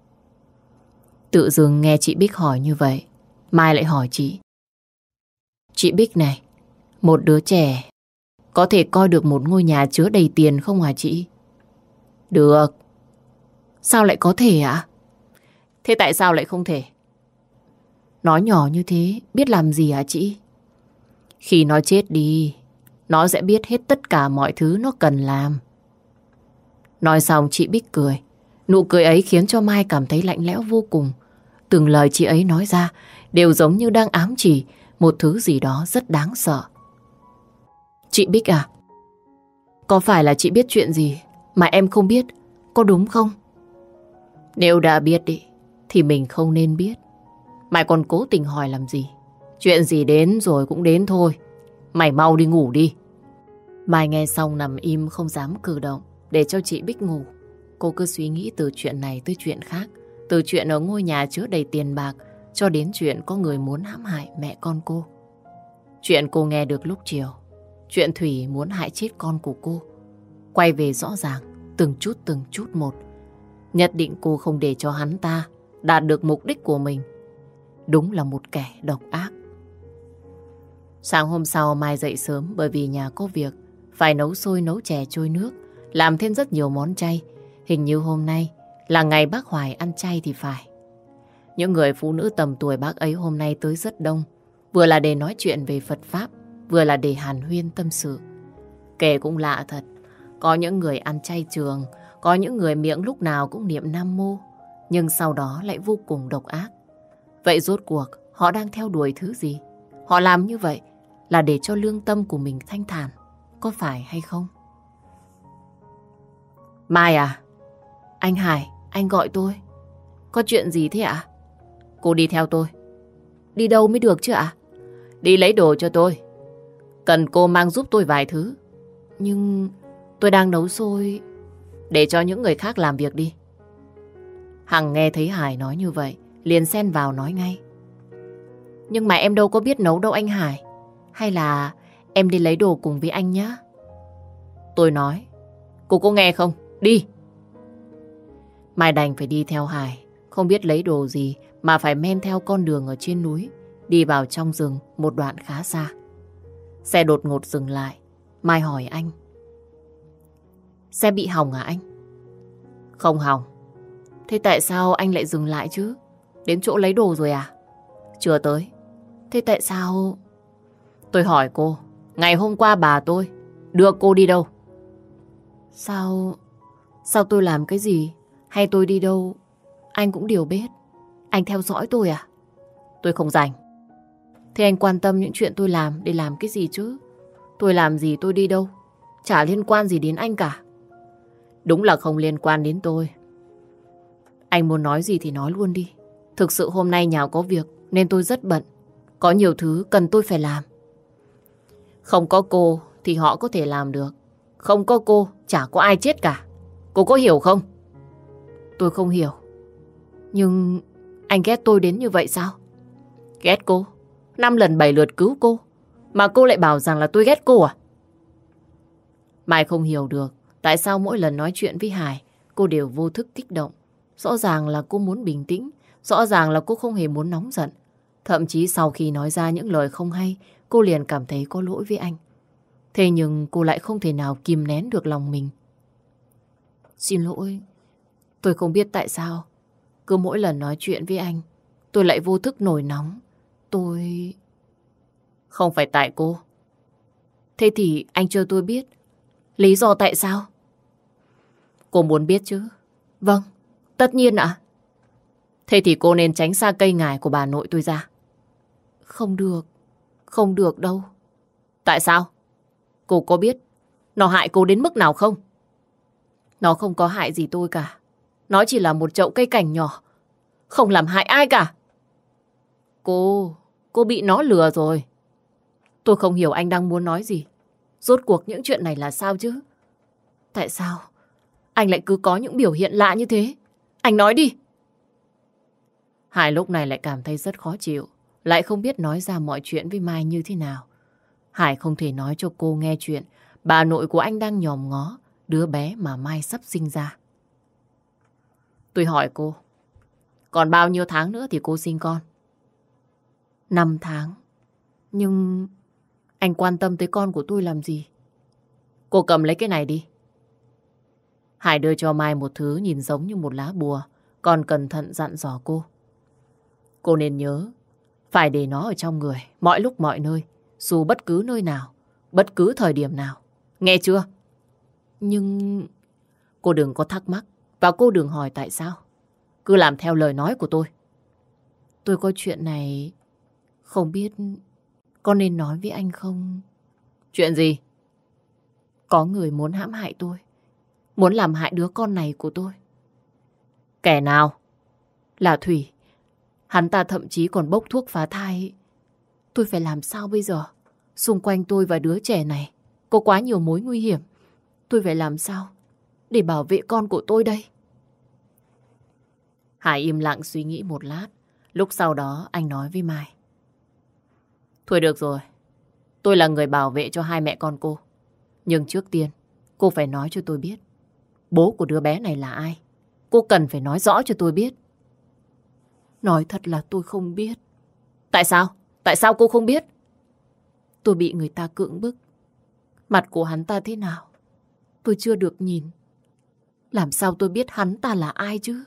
Tự dưng nghe chị Bích hỏi như vậy, Mai lại hỏi chị. Chị Bích này, một đứa trẻ có thể coi được một ngôi nhà chứa đầy tiền không hả chị? Được. Sao lại có thể ạ? Thế tại sao lại không thể? Nói nhỏ như thế, biết làm gì hả chị? Khi nó chết đi, nó sẽ biết hết tất cả mọi thứ nó cần làm. Nói xong chị Bích cười. Nụ cười ấy khiến cho Mai cảm thấy lạnh lẽo vô cùng. Từng lời chị ấy nói ra đều giống như đang ám chỉ một thứ gì đó rất đáng sợ. Chị Bích à, có phải là chị biết chuyện gì mà em không biết, có đúng không? Nếu đã biết đi, thì mình không nên biết. Mày còn cố tình hỏi làm gì? Chuyện gì đến rồi cũng đến thôi. Mày mau đi ngủ đi. Mai nghe xong nằm im không dám cử động để cho chị Bích ngủ. Cô cứ suy nghĩ từ chuyện này tới chuyện khác. Từ chuyện ở ngôi nhà chứa đầy tiền bạc cho đến chuyện có người muốn hãm hại mẹ con cô. Chuyện cô nghe được lúc chiều. Chuyện Thủy muốn hại chết con của cô. Quay về rõ ràng từng chút một. Nhất định cô không để cho hắn ta đạt được mục đích của mình. Đúng là một kẻ độc ác. Sáng hôm sau Mai dậy sớm bởi vì nhà có việc. Phải nấu xôi nấu chè trôi nước, làm thêm rất nhiều món chay. Hình như hôm nay là ngày bác Hoài ăn chay thì phải. Những người phụ nữ tầm tuổi bác ấy hôm nay tới rất đông. Vừa là để nói chuyện về Phật Pháp, vừa là để hàn huyên tâm sự. Kể cũng lạ thật. Có những người ăn chay trường, có những người miệng lúc nào cũng niệm Nam Mô, nhưng sau đó lại vô cùng độc ác. Vậy rốt cuộc họ đang theo đuổi thứ gì? Họ làm như vậy là để cho lương tâm của mình thanh thản, có phải hay không? Mai à? Anh Hải, anh gọi tôi. Có chuyện gì thế ạ? Cô đi theo tôi. Đi đâu mới được chứ ạ? Đi lấy đồ cho tôi. Cần cô mang giúp tôi vài thứ. Nhưng tôi đang nấu xôi. Để cho những người khác làm việc đi. Hằng nghe thấy Hải nói như vậy, liền xen vào nói ngay. Nhưng mà em đâu có biết nấu đâu anh Hải. Hay là em đi lấy đồ cùng với anh nhá. Tôi nói, cô có nghe không? Đi! Mai đành phải đi theo Hải. Không biết lấy đồ gì mà phải men theo con đường ở trên núi, đi vào trong rừng một đoạn khá xa. Xe đột ngột dừng lại. Mai hỏi anh. Xe bị hỏng à anh? Không hỏng. Thế tại sao anh lại dừng lại chứ? Đến chỗ lấy đồ rồi à? Chưa tới. Thế tại sao... Tôi hỏi cô, ngày hôm qua bà tôi đưa cô đi đâu? Sao tôi làm cái gì? Hay tôi đi đâu anh cũng đều biết. Anh theo dõi tôi à? Tôi không rảnh. Thế anh quan tâm những chuyện tôi làm để làm cái gì chứ? Tôi làm gì, tôi đi đâu, chả liên quan gì đến anh cả. Đúng là không liên quan đến tôi. Anh muốn nói gì thì nói luôn đi. Thực sự hôm nay nhà có việc nên tôi rất bận. Có nhiều thứ cần tôi phải làm. Không có cô thì họ có thể làm được. Không có cô chả có ai chết cả. Cô có hiểu không? Tôi không hiểu. Nhưng anh ghét tôi đến như vậy sao? Ghét cô? 5 lần 7 lượt cứu cô mà cô lại bảo rằng là tôi ghét cô à? Mai không hiểu được tại sao mỗi lần nói chuyện với Hải cô đều vô thức kích động. Rõ ràng là cô muốn bình tĩnh. Rõ ràng là cô không hề muốn nóng giận. Thậm chí sau khi nói ra những lời không hay, cô liền cảm thấy có lỗi với anh. Thế nhưng cô lại không thể nào kìm nén được lòng mình. Xin lỗi. Tôi không biết tại sao cứ mỗi lần nói chuyện với anh tôi lại vô thức nổi nóng. Tôi... Không phải tại cô. Thế thì anh cho tôi biết lý do tại sao? Cô muốn biết chứ? Vâng, tất nhiên ạ. Thế thì cô nên tránh xa cây ngải của bà nội tôi ra. Không được. Không được đâu. Tại sao? Cô có biết nó hại cô đến mức nào không? Nó không có hại gì tôi cả. Nó chỉ là một chậu cây cảnh nhỏ, không làm hại ai cả. Cô bị nó lừa rồi. Tôi không hiểu anh đang muốn nói gì. Rốt cuộc những chuyện này là sao chứ? Tại sao anh lại cứ có những biểu hiện lạ như thế? Anh nói đi. Hải lúc này lại cảm thấy rất khó chịu. Lại không biết nói ra mọi chuyện với Mai như thế nào. Hải không thể nói cho cô nghe chuyện bà nội của anh đang nhòm ngó đứa bé mà Mai sắp sinh ra. Tôi hỏi cô, còn bao nhiêu tháng nữa thì cô sinh con? 5 tháng. Nhưng anh quan tâm tới con của tôi làm gì? Cô cầm lấy cái này đi. Hải đưa cho Mai một thứ nhìn giống như một lá bùa, còn cẩn thận dặn dò cô. Cô nên nhớ, phải để nó ở trong người, mọi lúc mọi nơi, dù bất cứ nơi nào, bất cứ thời điểm nào. Nghe chưa? Nhưng... Cô đừng có thắc mắc, và cô đừng hỏi tại sao. Cứ làm theo lời nói của tôi. Tôi có chuyện này, không biết có nên nói với anh không? Chuyện gì? Có người muốn hãm hại tôi, muốn làm hại đứa con này của tôi. Kẻ nào? Là Thủy. Hắn ta thậm chí còn bốc thuốc phá thai. Tôi phải làm sao bây giờ? Xung quanh tôi và đứa trẻ này có quá nhiều mối nguy hiểm. Tôi phải làm sao để bảo vệ con của tôi đây? Hải im lặng suy nghĩ một lát. Lúc sau đó anh nói với Mai. Thôi được rồi. Tôi là người bảo vệ cho hai mẹ con cô. Nhưng trước tiên cô phải nói cho tôi biết bố của đứa bé này là ai. Cô cần phải nói rõ cho tôi biết. Nói thật là tôi không biết. Tại sao? Tại sao cô không biết? Tôi bị người ta cưỡng bức. Mặt của hắn ta thế nào tôi chưa được nhìn. Làm sao tôi biết hắn ta là ai chứ?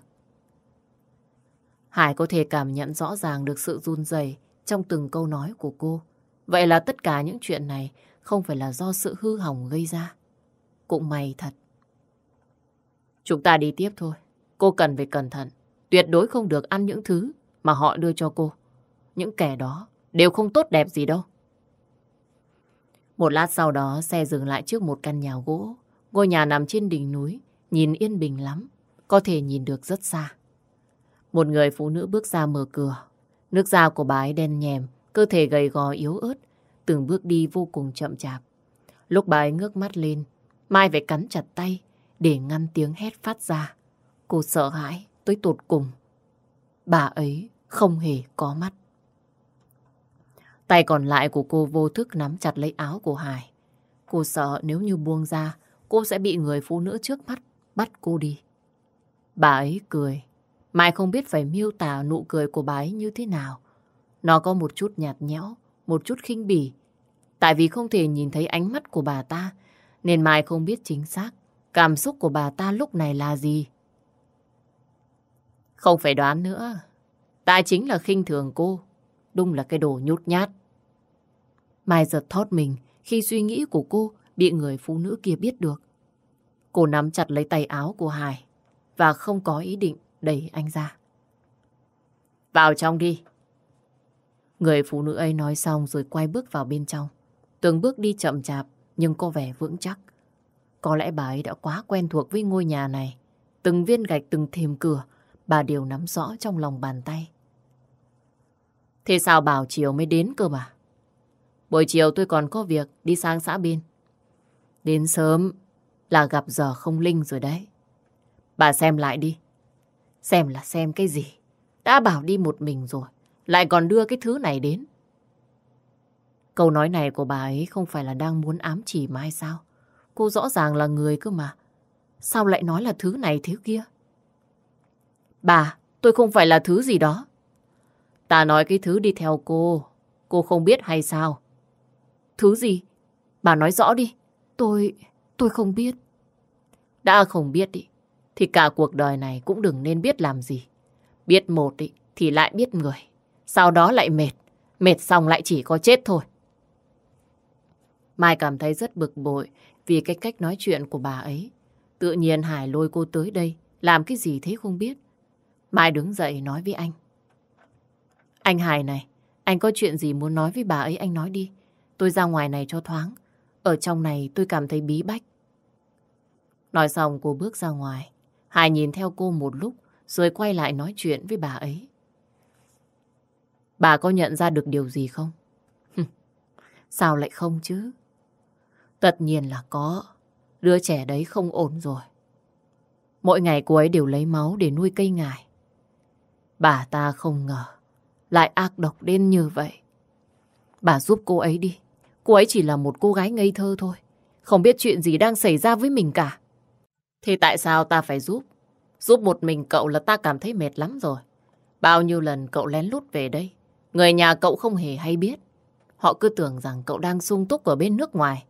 Hải có thể cảm nhận rõ ràng được sự run rẩy trong từng câu nói của cô. Vậy là tất cả những chuyện này không phải là do sự hư hỏng gây ra. Cũng may thật. Chúng ta đi tiếp thôi. Cô cần phải cẩn thận. Tuyệt đối không được ăn những thứ mà họ đưa cho cô. Những kẻ đó đều không tốt đẹp gì đâu. Một lát sau đó xe dừng lại trước một căn nhà gỗ. Ngôi nhà nằm trên đỉnh núi, nhìn yên bình lắm. Có thể nhìn được rất xa. Một người phụ nữ bước ra mở cửa. Nước da của bà ấy đen nhèm, cơ thể gầy gò yếu ớt, từng bước đi vô cùng chậm chạp. Lúc bà ấy ngước mắt lên, Mai phải cắn chặt tay để ngăn tiếng hét phát ra. Cô sợ hãi tới tột cùng. Bà ấy không hề có mắt. Tay còn lại của cô vô thức nắm chặt lấy áo của Hải. Cô sợ nếu như buông ra, cô sẽ bị người phụ nữ trước mắt bắt cô đi. Bà ấy cười. Mai không biết phải miêu tả nụ cười của bà ấy như thế nào. Nó có một chút nhạt nhẽo, một chút khinh bỉ. Tại vì không thể nhìn thấy ánh mắt của bà ta, nên Mai không biết chính xác cảm xúc của bà ta lúc này là gì. Không phải đoán nữa. Ta chính là khinh thường cô. Đúng là cái đồ nhút nhát. Mai giật thót mình khi suy nghĩ của cô bị người phụ nữ kia biết được. Cô nắm chặt lấy tay áo của Hải và không có ý định đẩy anh ra. Vào trong đi. Người phụ nữ ấy nói xong rồi quay bước vào bên trong. Từng bước đi chậm chạp nhưng có vẻ vững chắc. Có lẽ bà ấy đã quá quen thuộc với ngôi nhà này. Từng viên gạch, từng thềm cửa, bà đều nắm rõ trong lòng bàn tay. Thế sao bảo chiều mới đến cơ mà? Buổi chiều tôi còn có việc đi sang xã bên. Đến sớm là gặp giờ không linh rồi đấy. Bà xem lại đi. Xem là xem cái gì? Đã bảo đi một mình rồi, lại còn đưa cái thứ này đến. Câu nói này của bà ấy không phải là đang muốn ám chỉ Mai sao? Cô rõ ràng là người cơ mà. Sao lại nói là thứ này thứ kia? Bà, tôi không phải là thứ gì đó. Ta nói cái thứ đi theo cô không biết hay sao? Thứ gì? Bà nói rõ đi. Tôi không biết. Đã không biết đi, thì cả cuộc đời này cũng đừng nên biết làm gì. Biết một ý, thì lại biết người. Sau đó lại mệt. Mệt xong lại chỉ có chết thôi. Mai cảm thấy rất bực bội vì cái cách nói chuyện của bà ấy. Tự nhiên Hải lôi cô tới đây làm cái gì thế không biết. Mai đứng dậy nói với anh. Anh Hải này, anh có chuyện gì muốn nói với bà ấy anh nói đi. Tôi ra ngoài này cho thoáng. Ở trong này tôi cảm thấy bí bách. Nói xong cô bước ra ngoài. Hải nhìn theo cô một lúc rồi quay lại nói chuyện với bà ấy. Bà có nhận ra được điều gì không? Sao lại không chứ? Tất nhiên là có. Đứa trẻ đấy không ổn rồi. Mỗi ngày cô ấy đều lấy máu để nuôi cây ngải. Bà ta không ngờ lại ác độc đến như vậy. Bà giúp cô ấy đi. Cô ấy chỉ là một cô gái ngây thơ thôi. Không biết chuyện gì đang xảy ra với mình cả. Thế tại sao ta phải giúp? Giúp một mình cậu là ta cảm thấy mệt lắm rồi. Bao nhiêu lần cậu lén lút về đây, người nhà cậu không hề hay biết. Họ cứ tưởng rằng cậu đang sung túc ở bên nước ngoài.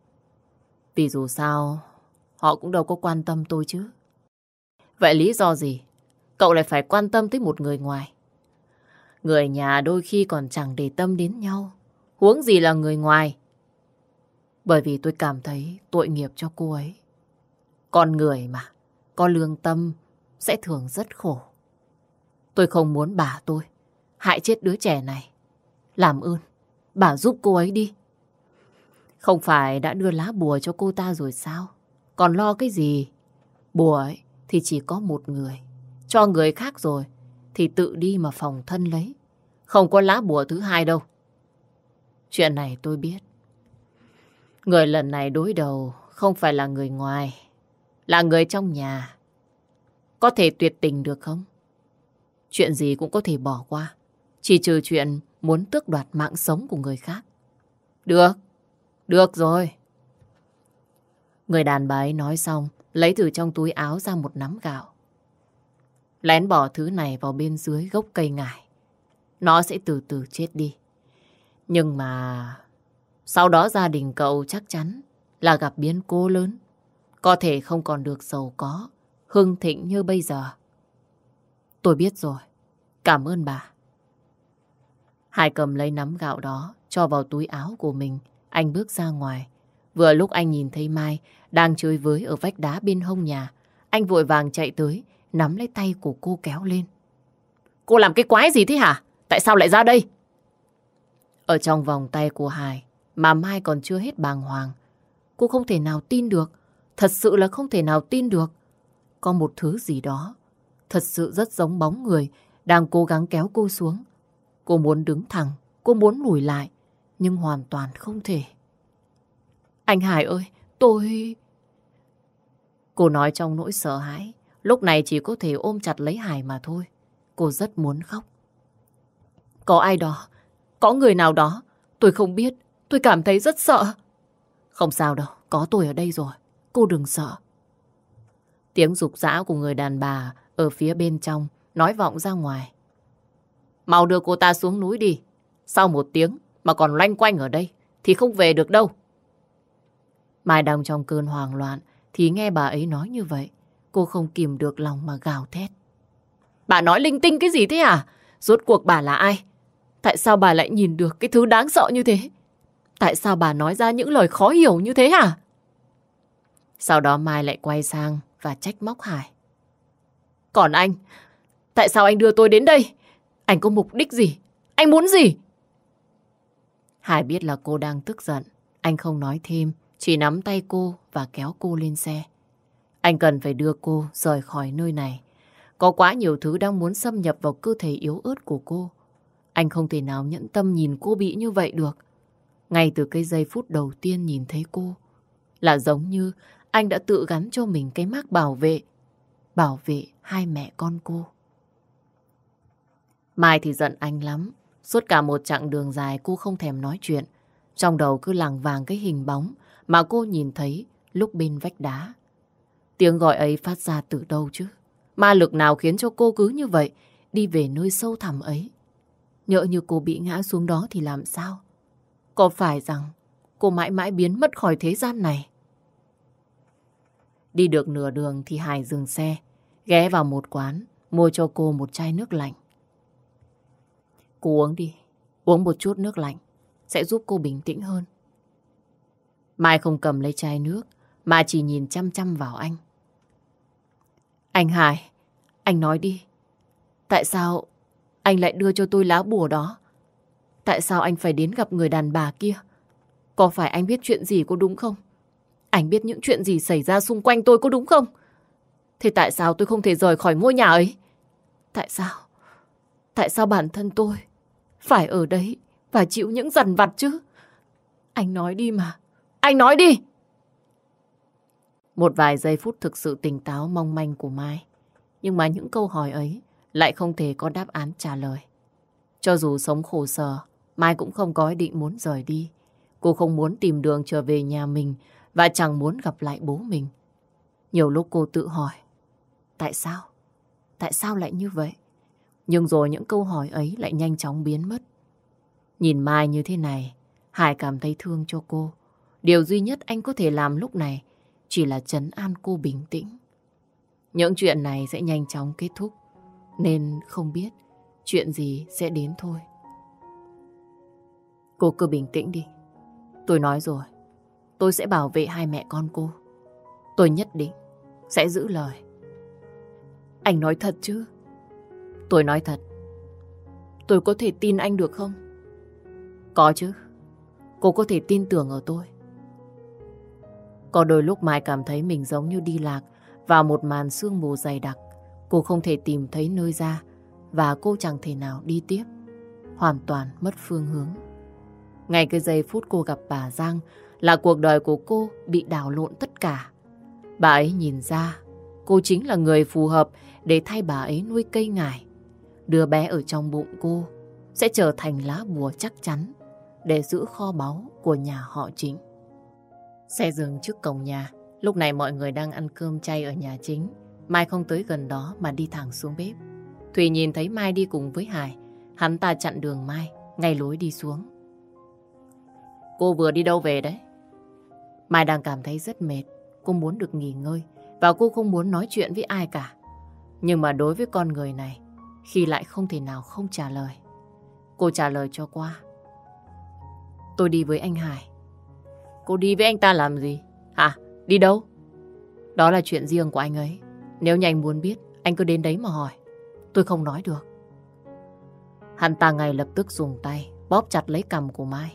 Vì dù sao, họ cũng đâu có quan tâm tôi chứ. Vậy lý do gì cậu lại phải quan tâm tới một người ngoài? Người nhà đôi khi còn chẳng để tâm đến nhau, huống gì là người ngoài. Bởi vì tôi cảm thấy tội nghiệp cho cô ấy. Con người mà, có lương tâm sẽ thường rất khổ. Tôi không muốn bà tôi hại chết đứa trẻ này. Làm ơn, bà giúp cô ấy đi. Không phải đã đưa lá bùa cho cô ta rồi sao? Còn lo cái gì? Bùa ấy thì chỉ có một người. Cho người khác rồi thì tự đi mà phòng thân lấy. Không có lá bùa thứ hai đâu. Chuyện này tôi biết. Người lần này đối đầu không phải là người ngoài, là người trong nhà. Có thể tuyệt tình được không? Chuyện gì cũng có thể bỏ qua, chỉ trừ chuyện muốn tước đoạt mạng sống của người khác. Được, được rồi. Người đàn bà ấy nói xong, lấy từ trong túi áo ra một nắm gạo. Lén bỏ thứ này vào bên dưới gốc cây ngải. Nó sẽ từ từ chết đi. Nhưng mà sau đó gia đình cậu chắc chắn là gặp biến cố lớn. Có thể không còn được giàu có, hưng thịnh như bây giờ. Tôi biết rồi. Cảm ơn bà. Hải cầm lấy nắm gạo đó, cho vào túi áo của mình. Anh bước ra ngoài. Vừa lúc anh nhìn thấy Mai đang chơi với ở vách đá bên hông nhà. Anh vội vàng chạy tới, nắm lấy tay của cô kéo lên. Cô làm cái quái gì thế hả? Tại sao lại ra đây? Ở trong vòng tay của Hải mà Mai còn chưa hết bàng hoàng. Cô không thể nào tin được. Thật sự là không thể nào tin được. Có một thứ gì đó thật sự rất giống bóng người đang cố gắng kéo cô xuống. Cô muốn đứng thẳng, cô muốn lùi lại, nhưng hoàn toàn không thể. Anh Hải ơi, tôi... Cô nói trong nỗi sợ hãi, lúc này chỉ có thể ôm chặt lấy Hải mà thôi. Cô rất muốn khóc. Có ai đó Có người nào đó. Tôi không biết. Tôi cảm thấy rất sợ. Không sao đâu. Có tôi ở đây rồi. Cô đừng sợ. Tiếng rục rã của người đàn bà ở phía bên trong nói vọng ra ngoài. Mau đưa cô ta xuống núi đi. Sau 1 tiếng mà còn loanh quanh ở đây thì không về được đâu. Mai đang trong cơn hoang loạn thì nghe bà ấy nói như vậy. Cô không kìm được lòng mà gào thét. Bà nói linh tinh cái gì thế à? Rốt cuộc bà là ai? Tại sao bà lại nhìn được cái thứ đáng sợ như thế? Tại sao bà nói ra những lời khó hiểu như thế hả? Sau đó Mai lại quay sang và trách móc Hải. Còn anh, tại sao anh đưa tôi đến đây? Anh có mục đích gì? Anh muốn gì? Hải biết là cô đang tức giận. Anh không nói thêm, chỉ nắm tay cô và kéo cô lên xe. Anh cần phải đưa cô rời khỏi nơi này. Có quá nhiều thứ đang muốn xâm nhập vào cơ thể yếu ớt của cô. Anh không thể nào nhẫn tâm nhìn cô bị như vậy được. Ngay từ cái giây phút đầu tiên nhìn thấy cô, là giống như anh đã tự gắn cho mình cái mác bảo vệ. Bảo vệ hai mẹ con cô. Mai thì giận anh lắm. Suốt cả một chặng đường dài cô không thèm nói chuyện. Trong đầu cứ lảng vàng cái hình bóng mà cô nhìn thấy lúc bên vách đá. Tiếng gọi ấy phát ra từ đâu chứ? Ma lực nào khiến cho cô cứ như vậy đi về nơi sâu thẳm ấy? Nhỡ như cô bị ngã xuống đó thì làm sao? Có phải rằng cô mãi mãi biến mất khỏi thế gian này? Đi được nửa đường thì Hải dừng xe, ghé vào một quán, mua cho cô một chai nước lạnh. Cô uống đi, uống một chút nước lạnh, sẽ giúp cô bình tĩnh hơn. Mai không cầm lấy chai nước, mà chỉ nhìn chăm chăm vào anh. Anh Hải, anh nói đi. Tại sao anh lại đưa cho tôi lá bùa đó? Tại sao anh phải đến gặp người đàn bà kia? Có phải anh biết chuyện gì có đúng không? Anh biết những chuyện gì xảy ra xung quanh tôi có đúng không? Thế tại sao tôi không thể rời khỏi ngôi nhà ấy? Tại sao? Tại sao bản thân tôi phải ở đấy và chịu những dằn vặt chứ? Anh nói đi mà. Anh nói đi! Một vài giây phút thực sự tỉnh táo mong manh của Mai. Nhưng mà những câu hỏi ấy lại không thể có đáp án trả lời. Cho dù sống khổ sở, Mai cũng không có ý định muốn rời đi. Cô không muốn tìm đường trở về nhà mình và chẳng muốn gặp lại bố mình. Nhiều lúc cô tự hỏi, tại sao? Tại sao lại như vậy? Nhưng rồi những câu hỏi ấy lại nhanh chóng biến mất. Nhìn Mai như thế này, Hải cảm thấy thương cho cô. Điều duy nhất anh có thể làm lúc này chỉ là trấn an cô bình tĩnh. Những chuyện này sẽ nhanh chóng kết thúc, nên không biết chuyện gì sẽ đến thôi. Cô cứ bình tĩnh đi. Tôi nói rồi, tôi sẽ bảo vệ hai mẹ con cô. Tôi nhất định sẽ giữ lời. Anh nói thật chứ? Tôi nói thật. Tôi có thể tin anh được không? Có chứ. Cô có thể tin tưởng ở tôi. Có đôi lúc Mai cảm thấy mình giống như đi lạc vào một màn sương mù dày đặc. Cô không thể tìm thấy nơi ra và cô chẳng thể nào đi tiếp. Hoàn toàn mất phương hướng. Ngay cái giây phút cô gặp bà Giang là cuộc đời của cô bị đảo lộn tất cả. Bà ấy nhìn ra cô chính là người phù hợp để thay bà ấy nuôi cây ngải. Đứa bé ở trong bụng cô sẽ trở thành lá bùa chắc chắn để giữ kho báu của nhà họ Chính. Xe dừng trước cổng nhà. Lúc này mọi người đang ăn cơm chay ở nhà chính. Mai không tới gần đó mà đi thẳng xuống bếp. Thùy nhìn thấy Mai đi cùng với Hải. Hắn ta chặn đường Mai, ngay lối đi xuống. Cô vừa đi đâu về đấy? Mai đang cảm thấy rất mệt. Cô muốn được nghỉ ngơi và cô không muốn nói chuyện với ai cả. Nhưng mà đối với con người này, khi lại không thể nào không trả lời. Cô trả lời cho qua. Tôi đi với anh Hải. Cô đi với anh ta làm gì? Hả? Đi đâu? Đó là chuyện riêng của anh ấy. Nếu như anh muốn biết, anh cứ đến đấy mà hỏi. Tôi không nói được. Hắn ta ngay lập tức dùng tay bóp chặt lấy cằm của Mai.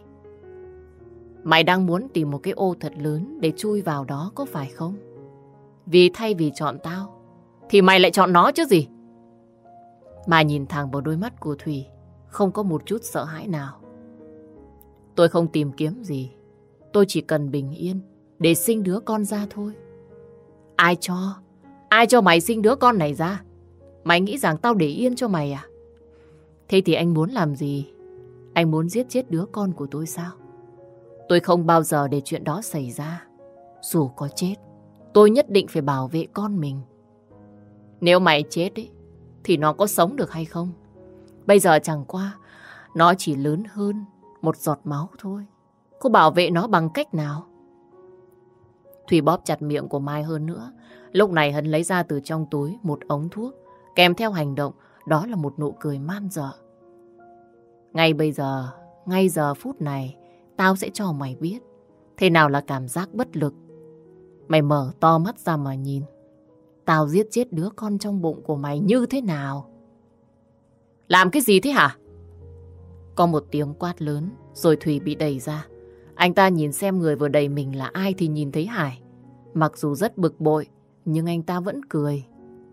Mày đang muốn tìm một cái ô thật lớn để chui vào đó có phải không? Vì thay vì chọn tao thì mày lại chọn nó chứ gì? Mai nhìn thẳng vào đôi mắt của Thùy, không có một chút sợ hãi nào. Tôi không tìm kiếm gì. Tôi chỉ cần bình yên để sinh đứa con ra thôi. Ai cho? Ai cho mày sinh đứa con này ra? Mày nghĩ rằng tao để yên cho mày à? Thế thì anh muốn làm gì? Anh muốn giết chết đứa con của tôi sao? Tôi không bao giờ để chuyện đó xảy ra. Dù có chết, tôi nhất định phải bảo vệ con mình. Nếu mày chết ấy, thì nó có sống được hay không? Bây giờ chẳng qua, nó chỉ lớn hơn một giọt máu thôi. Cô bảo vệ nó bằng cách nào? Thùy bóp chặt miệng của Mai hơn nữa. Lúc này hắn lấy ra từ trong túi một ống thuốc, kèm theo hành động, đó là một nụ cười man dợ. Ngay bây giờ, ngay giờ phút này, tao sẽ cho mày biết thế nào là cảm giác bất lực. Mày mở to mắt ra mà nhìn. Tao giết chết đứa con trong bụng của mày như thế nào? Làm cái gì thế hả? Có một tiếng quát lớn, rồi Thùy bị đẩy ra. Anh ta nhìn xem người vừa đẩy mình là ai thì nhìn thấy Hải. Mặc dù rất bực bội, nhưng anh ta vẫn cười.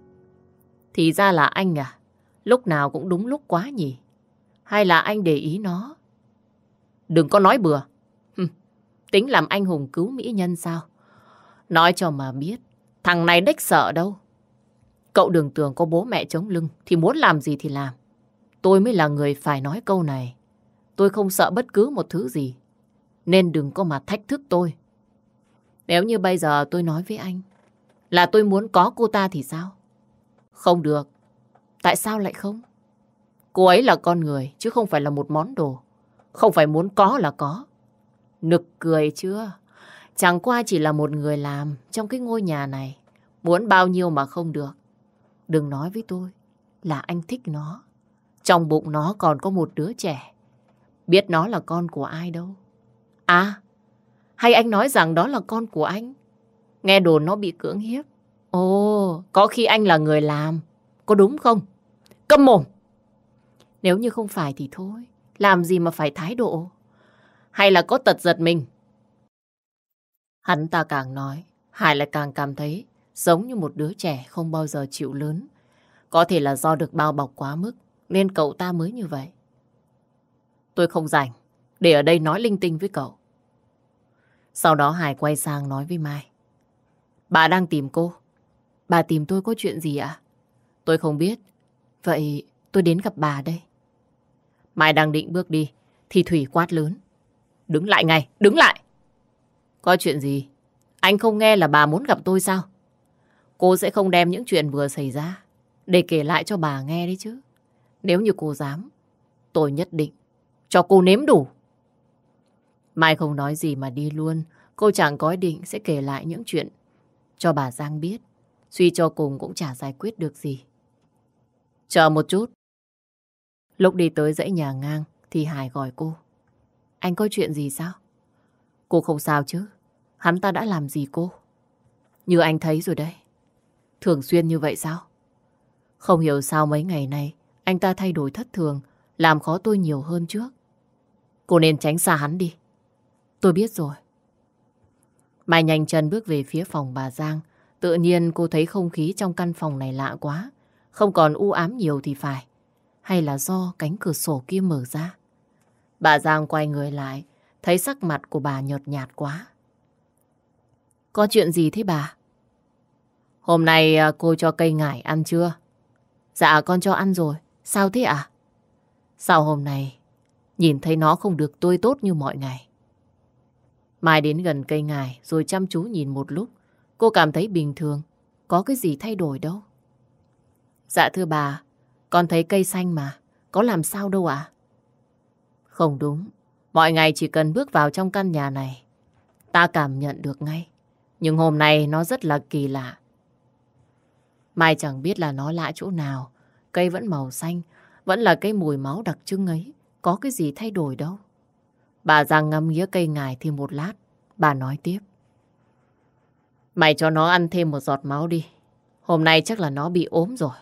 Thì ra là anh à? Lúc nào cũng đúng lúc quá nhỉ? Hay là anh để ý nó? Đừng có nói bừa. Tính làm anh hùng cứu mỹ nhân sao? Nói cho mà biết, thằng này đếch sợ đâu. Cậu đừng tưởng có bố mẹ chống lưng thì muốn làm gì thì làm. Tôi mới là người phải nói câu này. Tôi không sợ bất cứ một thứ gì. Nên đừng có mà thách thức tôi. Nếu như bây giờ tôi nói với anh là tôi muốn có cô ta thì sao? Không được. Tại sao lại không? Cô ấy là con người chứ không phải là một món đồ. Không phải muốn có là có. Nực cười chưa? Chẳng qua chỉ là một người làm trong cái ngôi nhà này. Muốn bao nhiêu mà không được. Đừng nói với tôi là anh thích nó. Trong bụng nó còn có một đứa trẻ. Biết nó là con của ai đâu. À, hay anh nói rằng đó là con của anh? Nghe đồn nó bị cưỡng hiếp. Ồ, có khi anh là người làm. Có đúng không? Câm mồm! Nếu như không phải thì thôi. Làm gì mà phải thái độ? Hay là có tật giật mình? Hắn ta càng nói, Hải lại càng cảm thấy giống như một đứa trẻ không bao giờ chịu lớn. Có thể là do được bao bọc quá mức nên cậu ta mới như vậy. Tôi không rảnh để ở đây nói linh tinh với cậu. Sau đó Hải quay sang nói với Mai. Bà đang tìm cô. Bà tìm tôi có chuyện gì ạ? Tôi không biết. Vậy tôi đến gặp bà đây. Mai đang định bước đi thì Thủy quát lớn. Đứng lại ngay, đứng lại! Có chuyện gì? Anh không nghe là bà muốn gặp tôi sao? Cô sẽ không đem những chuyện vừa xảy ra để kể lại cho bà nghe đấy chứ. Nếu như cô dám, tôi nhất định cho cô nếm đủ. Mai không nói gì mà đi luôn. Cô chẳng có ý định sẽ kể lại những chuyện cho bà Giang biết. Suy cho cùng cũng chả giải quyết được gì. Chờ một chút. Lúc đi tới dãy nhà ngang thì Hải gọi cô. Anh có chuyện gì sao? Cô không sao chứ? Hắn ta đã làm gì cô? Như anh thấy rồi đấy. Thường xuyên như vậy sao? Không hiểu sao mấy ngày nay anh ta thay đổi thất thường, làm khó tôi nhiều hơn trước. Cô nên tránh xa hắn đi. Tôi biết rồi. Mai nhanh chân bước về phía phòng bà Giang. Tự nhiên cô thấy không khí trong căn phòng này lạ quá. Không còn u ám nhiều thì phải. Hay là do cánh cửa sổ kia mở ra? Bà Giang quay người lại, thấy sắc mặt của bà nhợt nhạt quá. Có chuyện gì thế bà? Hôm nay cô cho cây ngải ăn chưa? Dạ con cho ăn rồi. Sao thế ạ? Sao hôm nay nhìn thấy nó không được tươi tốt như mọi ngày? Mai đến gần cây ngải rồi chăm chú nhìn một lúc. Cô cảm thấy bình thường. Có cái gì thay đổi đâu. Dạ thưa bà, con thấy cây xanh mà. Có làm sao đâu ạ? Không đúng. Mọi ngày chỉ cần bước vào trong căn nhà này, ta cảm nhận được ngay. Nhưng hôm nay nó rất là kỳ lạ. Mai chẳng biết là nó lạ chỗ nào. Cây vẫn màu xanh, vẫn là cái mùi máu đặc trưng ấy. Có cái gì thay đổi đâu. Bà Giang ngắm nghía cây ngải thì một lát. Bà nói tiếp. Mày cho nó ăn thêm một giọt máu đi. Hôm nay chắc là nó bị ốm rồi.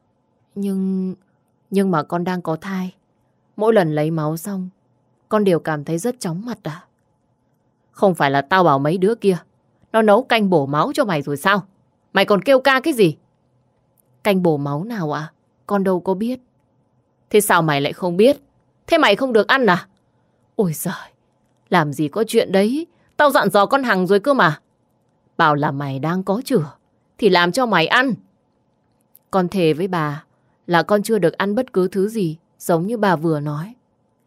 Nhưng mà con đang có thai. Mỗi lần lấy máu xong, con đều cảm thấy rất chóng mặt à? Không phải là tao bảo mấy đứa kia nó nấu canh bổ máu cho mày rồi sao? Mày còn kêu ca cái gì? Canh bổ máu nào ạ? Con đâu có biết. Thế sao mày lại không biết? Thế mày không được ăn à? Ôi giời, làm gì có chuyện đấy. Tao dặn dò con Hằng rồi cơ mà. Bảo là mày đang có chửa thì làm cho mày ăn. Con thề với bà là con chưa được ăn bất cứ thứ gì giống như bà vừa nói.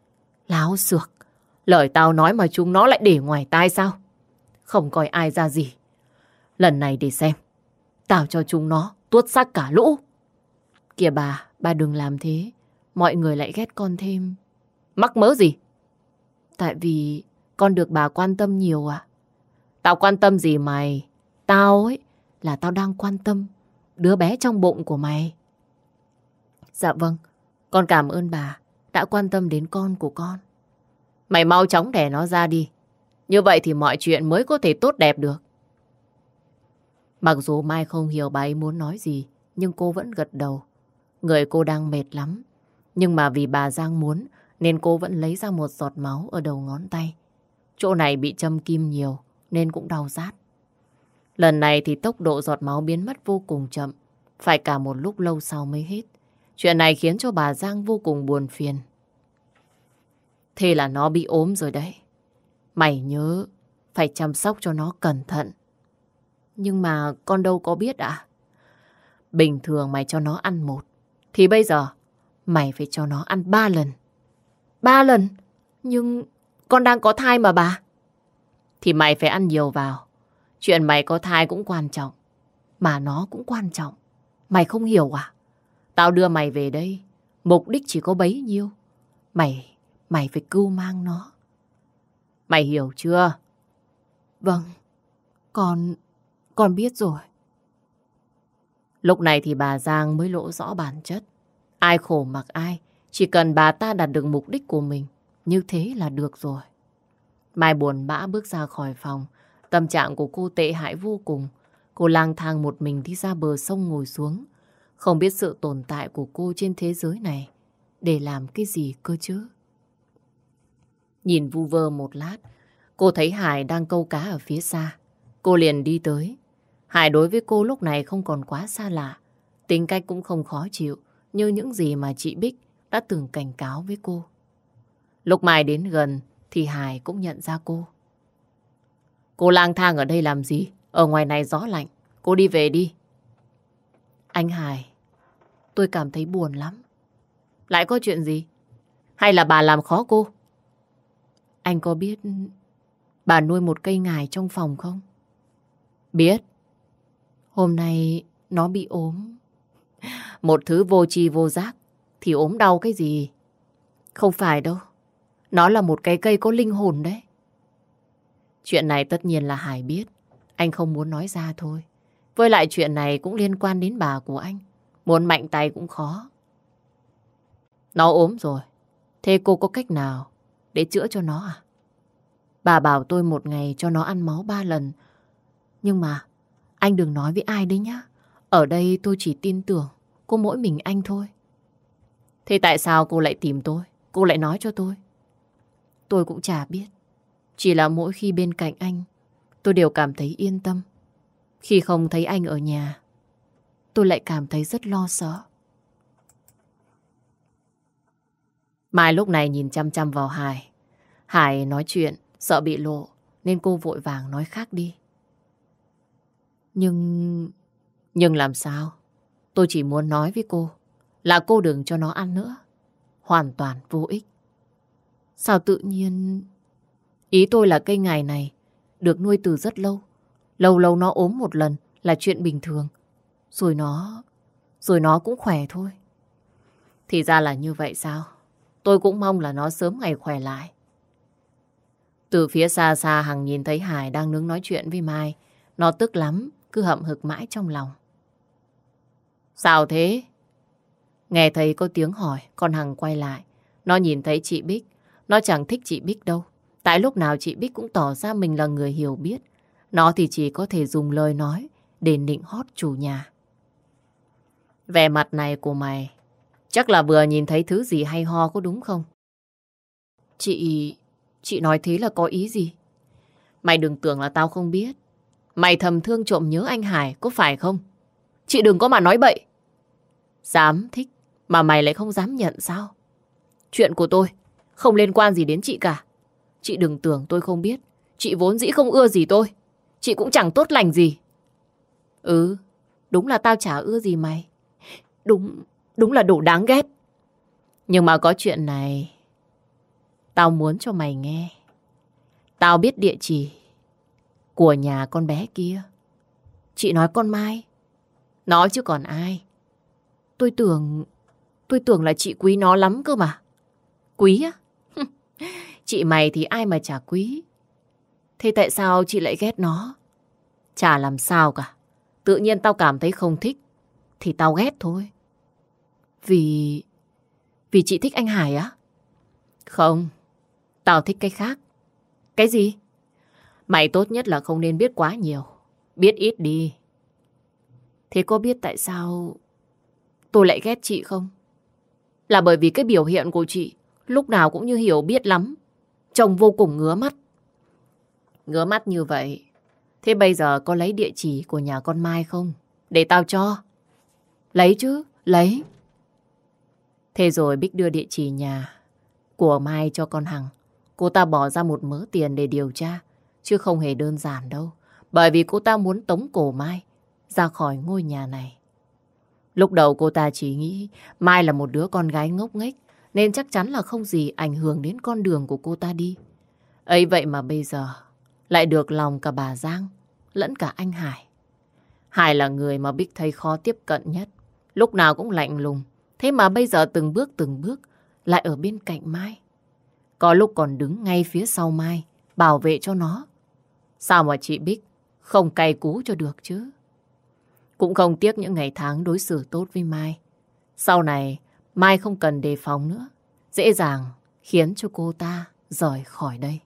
Láo xược. Lời tao nói mà chúng nó lại để ngoài tai sao? Không coi ai ra gì. Lần này để xem. Tao cho chúng nó tuốt xác cả lũ. Kìa bà đừng làm thế. Mọi người lại ghét con thêm. Mắc mớ gì? Tại vì con được bà quan tâm nhiều à? Tao quan tâm gì mày? Tao ấy là tao đang quan tâm đứa bé trong bụng của mày. Dạ vâng, con cảm ơn bà đã quan tâm đến con của con. Mày mau chóng đẻ nó ra đi. Như vậy thì mọi chuyện mới có thể tốt đẹp được. Mặc dù Mai không hiểu bà ấy muốn nói gì, nhưng cô vẫn gật đầu. Người cô đang mệt lắm. Nhưng mà vì bà Giang muốn, nên cô vẫn lấy ra một giọt máu ở đầu ngón tay. Chỗ này bị châm kim nhiều, nên cũng đau rát. Lần này thì tốc độ giọt máu biến mất vô cùng chậm. Phải cả một lúc lâu sau mới hết. Chuyện này khiến cho bà Giang vô cùng buồn phiền. Thế là nó bị ốm rồi đấy. Mày nhớ phải chăm sóc cho nó cẩn thận. Nhưng mà con đâu có biết ạ. Bình thường mày cho nó ăn 1, thì bây giờ mày phải cho nó ăn 3 lần. 3 lần? Nhưng con đang có thai mà bà. Thì mày phải ăn nhiều vào. Chuyện mày có thai cũng quan trọng, mà nó cũng quan trọng. Mày không hiểu à? Tao đưa mày về đây, mục đích chỉ có bấy nhiêu. Mày phải cưu mang nó. Mày hiểu chưa? Vâng, con biết rồi. Lúc này thì bà Giang mới lộ rõ bản chất. Ai khổ mặc ai, chỉ cần bà ta đạt được mục đích của mình, như thế là được rồi. Mai buồn bã bước ra khỏi phòng. Tâm trạng của cô tệ hại vô cùng. Cô lang thang một mình đi ra bờ sông ngồi xuống. Không biết sự tồn tại của cô trên thế giới này để làm cái gì cơ chứ. Nhìn vu vơ một lát, cô thấy Hải đang câu cá ở phía xa. Cô liền đi tới. Hải đối với cô lúc này không còn quá xa lạ. Tính cách cũng không khó chịu như những gì mà chị Bích đã từng cảnh cáo với cô. Lúc Mai đến gần thì Hải cũng nhận ra cô. Cô lang thang ở đây làm gì? Ở ngoài này gió lạnh. Cô đi về đi. Anh Hải, tôi cảm thấy buồn lắm. Lại có chuyện gì? Hay là bà làm khó cô? Anh có biết bà nuôi một cây ngải trong phòng không? Biết. Hôm nay nó bị ốm. Một thứ vô tri vô giác thì ốm đau cái gì? Không phải đâu. Nó là một cái cây có linh hồn đấy. Chuyện này tất nhiên là Hải biết. Anh không muốn nói ra thôi. Với lại chuyện này cũng liên quan đến bà của anh. Muốn mạnh tay cũng khó. Nó ốm rồi. Thế cô có cách nào để chữa cho nó à? Bà bảo tôi một ngày cho nó ăn máu 3 lần. Nhưng mà anh đừng nói với ai đấy nhá. Ở đây tôi chỉ tin tưởng có mỗi mình anh thôi. Thế tại sao cô lại tìm tôi? Cô lại nói cho tôi. Tôi cũng chả biết. Chỉ là mỗi khi bên cạnh anh, tôi đều cảm thấy yên tâm. Khi không thấy anh ở nhà, tôi lại cảm thấy rất lo sợ. Mai lúc này nhìn chăm chăm vào Hải. Hải nói chuyện, sợ bị lộ, nên cô vội vàng nói khác đi. Nhưng làm sao? Tôi chỉ muốn nói với cô là cô đừng cho nó ăn nữa. Hoàn toàn vô ích. Sao tự nhiên... Ý tôi là cây ngải này được nuôi từ rất lâu. Lâu lâu nó ốm một lần là chuyện bình thường. Rồi nó cũng khỏe thôi. Thì ra là như vậy sao? Tôi cũng mong là nó sớm ngày khỏe lại. Từ phía xa xa Hằng nhìn thấy Hải đang đứng nói chuyện với Mai. Nó tức lắm, cứ hậm hực mãi trong lòng. Sao thế? Nghe thấy có tiếng hỏi, con Hằng quay lại. Nó nhìn thấy chị Bích. Nó chẳng thích chị Bích đâu. Tại lúc nào chị Bích cũng tỏ ra mình là người hiểu biết. Nó thì chỉ có thể dùng lời nói để nịnh hót chủ nhà. Vẻ mặt này của mày chắc là vừa nhìn thấy thứ gì hay ho có đúng không? Chị nói thế là có ý gì? Mày đừng tưởng là tao không biết. Mày thầm thương trộm nhớ anh Hải có phải không? Chị đừng có mà nói bậy. Dám thích mà mày lại không dám nhận sao? Chuyện của tôi không liên quan gì đến chị cả. Chị đừng tưởng tôi không biết. Chị vốn dĩ không ưa gì tôi. Chị cũng chẳng tốt lành gì. Ừ, đúng là tao chả ưa gì mày. Đúng là đồ đáng ghét. Nhưng mà có chuyện này Tao muốn cho mày nghe. Tao biết địa chỉ của nhà con bé kia. Chị nói con Mai. Nó chứ còn ai. Tôi tưởng là chị quý nó lắm cơ mà. Quý á? Chị mày thì ai mà chả quý. Thế tại sao chị lại ghét nó? Chả làm sao cả. Tự nhiên tao cảm thấy không thích thì tao ghét thôi. Vì chị thích anh Hải á? Không, tao thích cái khác. Cái gì? Mày tốt nhất là không nên biết quá nhiều. Biết ít đi. Thế có biết tại sao tôi lại ghét chị không? Là bởi vì cái biểu hiện của chị lúc nào cũng như hiểu biết lắm. Trông vô cùng ngứa mắt. Ngứa mắt như vậy, thế bây giờ có lấy địa chỉ của nhà con Mai không? Để tao cho. Lấy chứ, lấy. Thế rồi Bích đưa địa chỉ nhà của Mai cho con Hằng. Cô ta bỏ ra một mớ tiền để điều tra, chứ không hề đơn giản đâu. Bởi vì cô ta muốn tống cổ Mai ra khỏi ngôi nhà này. Lúc đầu cô ta chỉ nghĩ Mai là một đứa con gái ngốc nghếch, nên chắc chắn là không gì ảnh hưởng đến con đường của cô ta đi. Ấy vậy mà bây giờ lại được lòng cả bà Giang lẫn cả anh Hải. Hải là người mà Bích thấy khó tiếp cận nhất, lúc nào cũng lạnh lùng. Thế mà bây giờ từng bước lại ở bên cạnh Mai. Có lúc còn đứng ngay phía sau Mai bảo vệ cho nó. Sao mà chị Bích không cay cú cho được chứ? Cũng không tiếc những ngày tháng đối xử tốt với Mai. Sau này Mai không cần đề phòng nữa, dễ dàng khiến cho cô ta rời khỏi đây.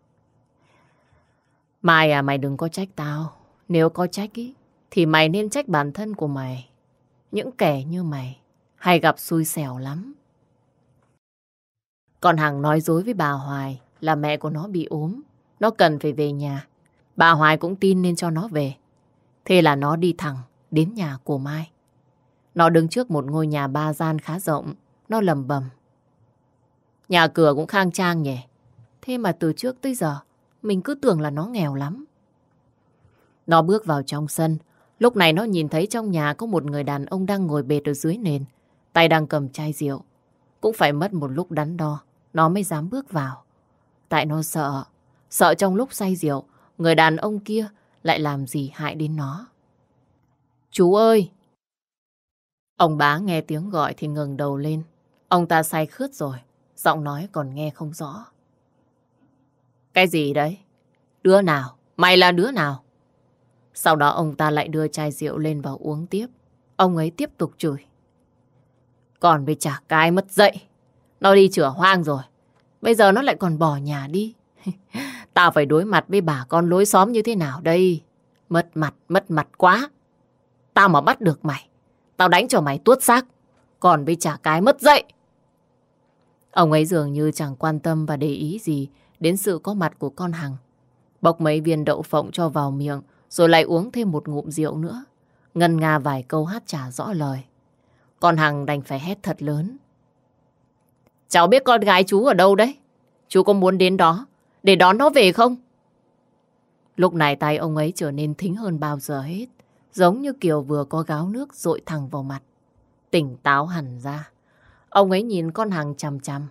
Mai à, mày đừng có trách tao. Nếu có trách ý, thì mày nên trách bản thân của mày. Những kẻ như mày hay gặp xui xẻo lắm. Còn Hằng nói dối với bà Hoài là mẹ của nó bị ốm, nó cần phải về nhà. Bà Hoài cũng tin nên cho nó về. Thế là nó đi thẳng đến nhà của Mai. Nó đứng trước một ngôi nhà 3 gian khá rộng. Nó lầm bầm: nhà cửa cũng khang trang nhỉ. Thế mà từ trước tới giờ mình cứ tưởng là nó nghèo lắm. Nó bước vào trong sân. Lúc này nó nhìn thấy trong nhà có một người đàn ông đang ngồi bệt ở dưới nền, tay đang cầm chai rượu. Cũng phải mất một lúc đắn đo nó mới dám bước vào. Tại nó sợ trong lúc say rượu người đàn ông kia lại làm gì hại đến nó. Chú ơi! Ông bá nghe tiếng gọi thì ngẩng đầu lên. Ông ta say khướt rồi, giọng nói còn nghe không rõ. Cái gì đấy? Đứa nào? Mày là đứa nào? Sau đó ông ta lại đưa chai rượu lên và uống tiếp. Ông ấy tiếp tục chửi: còn với chả cái mất dạy. Nó đi chửa hoang rồi, bây giờ nó lại còn bỏ nhà đi. Tao phải đối mặt với bà con lối xóm như thế nào đây? Mất mặt quá. Tao mà bắt được mày, tao đánh cho mày tuốt xác. Còn với chả cái mất dạy. Ông ấy dường như chẳng quan tâm và để ý gì đến sự có mặt của con Hằng. Bọc mấy viên đậu phộng cho vào miệng, rồi lại uống thêm một ngụm rượu nữa. Ngân nga vài câu hát chả rõ lời. Con Hằng đành phải hét thật lớn: cháu biết con gái chú ở đâu đấy? Chú có muốn đến đó để đón nó về không? Lúc này tay ông ấy trở nên thính hơn bao giờ hết, giống như kiểu vừa có gáo nước dội thẳng vào mặt. Tỉnh táo hẳn ra, ông ấy nhìn con Hằng chằm chằm.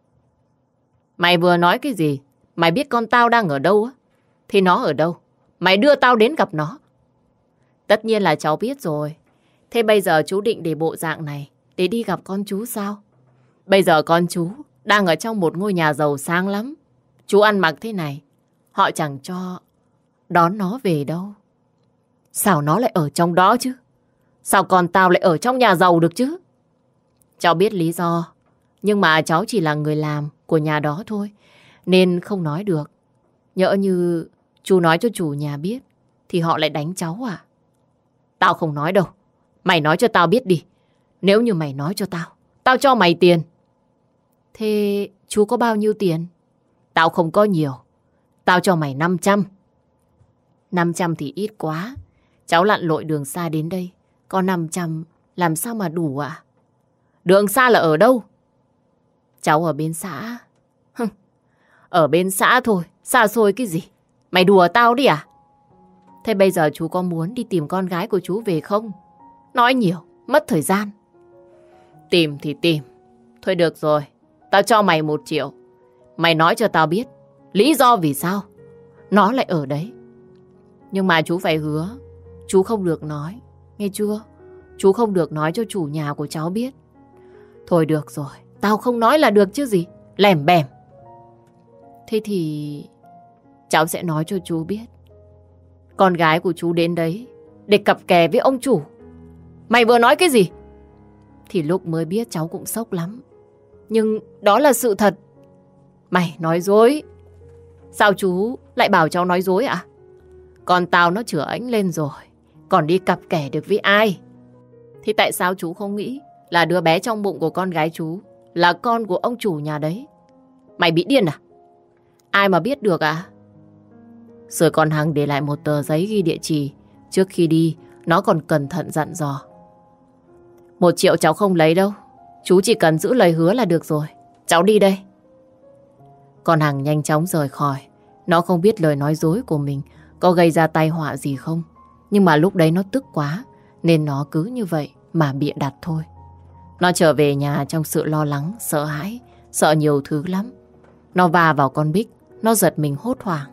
Mày vừa nói cái gì? Mày biết con tao đang ở đâu á? Thì nó ở đâu? Mày đưa tao đến gặp nó. Tất nhiên là cháu biết rồi. Thế bây giờ chú định để bộ dạng này để đi gặp con chú sao? Bây giờ con chú đang ở trong một ngôi nhà giàu sang lắm. Chú ăn mặc thế này, họ chẳng cho đón nó về đâu. Sao nó lại ở trong đó chứ? Sao con tao lại ở trong nhà giàu được chứ? Cháu biết lý do, nhưng mà cháu chỉ là người làm của nhà đó thôi, nên không nói được. Nhỡ như chú nói cho chủ nhà biết thì họ lại đánh cháu à? Tao không nói đâu. Mày nói cho tao biết đi. Nếu như mày nói cho tao, tao cho mày tiền. Thế chú có bao nhiêu tiền? Tao không có nhiều. Tao cho mày 500. 500 thì ít quá. Cháu lặn lội đường xa đến đây, có 500 làm sao mà đủ ạ? Đường xa là ở đâu? Cháu ở bên xã. Ở bên xã thôi, xa xôi cái gì? Mày đùa tao đi à? Thế bây giờ chú có muốn đi tìm con gái của chú về không? Nói nhiều, mất thời gian. Tìm thì tìm. Thôi được rồi, tao cho mày 1 triệu. Mày nói cho tao biết lý do vì sao nó lại ở đấy. Nhưng mà chú phải hứa, chú không được nói, nghe chưa? Chú không được nói cho chủ nhà của cháu biết. Thôi được rồi, tao không nói là được chứ gì, lèm bèm. Thế thì cháu sẽ nói cho chú biết. Con gái của chú đến đấy để cặp kè với ông chủ. Mày vừa nói cái gì? Thì lúc mới biết cháu cũng sốc lắm. Nhưng đó là sự thật. Mày nói dối. Sao chú lại bảo cháu nói dối ạ? Con tao nó chửa ánh lên rồi, còn đi cặp kè được với ai? Thì tại sao chú không nghĩ là đứa bé trong bụng của con gái chú là con của ông chủ nhà đấy? Mày bị điên à? Ai mà biết được à? Rồi còn Hằng để lại một tờ giấy ghi địa chỉ. Trước khi đi, nó còn cẩn thận dặn dò. 1 triệu cháu không lấy đâu. Chú chỉ cần giữ lời hứa là được rồi. Cháu đi đây. Còn Hằng nhanh chóng rời khỏi. Nó không biết lời nói dối của mình có gây ra tai họa gì không. Nhưng mà lúc đấy nó tức quá, nên nó cứ như vậy mà bịa đặt thôi. Nó trở về nhà trong sự lo lắng, sợ hãi, sợ nhiều thứ lắm. Nó va vào con Bích, nó giật mình hốt hoảng.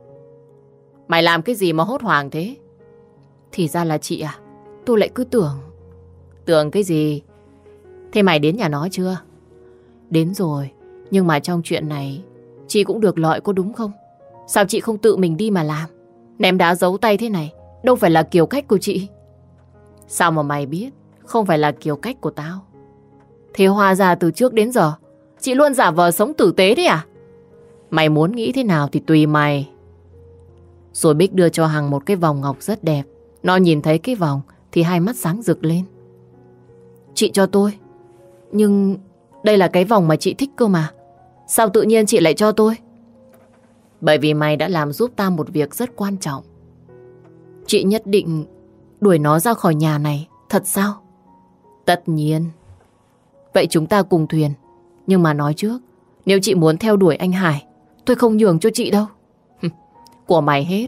Mày làm cái gì mà hốt hoảng thế? Thì ra là chị à? Tôi lại cứ tưởng. Tưởng cái gì? Thế mày đến nhà nó chưa? Đến rồi, nhưng mà trong chuyện này chị cũng được lợi có đúng không? Sao chị không tự mình đi mà làm? Ném đá giấu tay thế này đâu phải là kiểu cách của chị. Sao mà mày biết không phải là kiểu cách của tao? Thế hóa ra từ trước đến giờ chị luôn giả vờ sống tử tế đấy à? Mày muốn nghĩ thế nào thì tùy mày. Rồi Bích đưa cho Hằng một cái vòng ngọc rất đẹp. Nó nhìn thấy cái vòng thì hai mắt sáng rực lên. Chị cho tôi. Nhưng đây là cái vòng mà chị thích cơ mà. Sao tự nhiên chị lại cho tôi? Bởi vì mày đã làm giúp tao một việc rất quan trọng. Chị nhất định đuổi nó ra khỏi nhà này, thật sao? Tất nhiên. Vậy chúng ta cùng thuyền. Nhưng mà nói trước, nếu chị muốn theo đuổi anh Hải, tôi không nhường cho chị đâu. Của mày hết.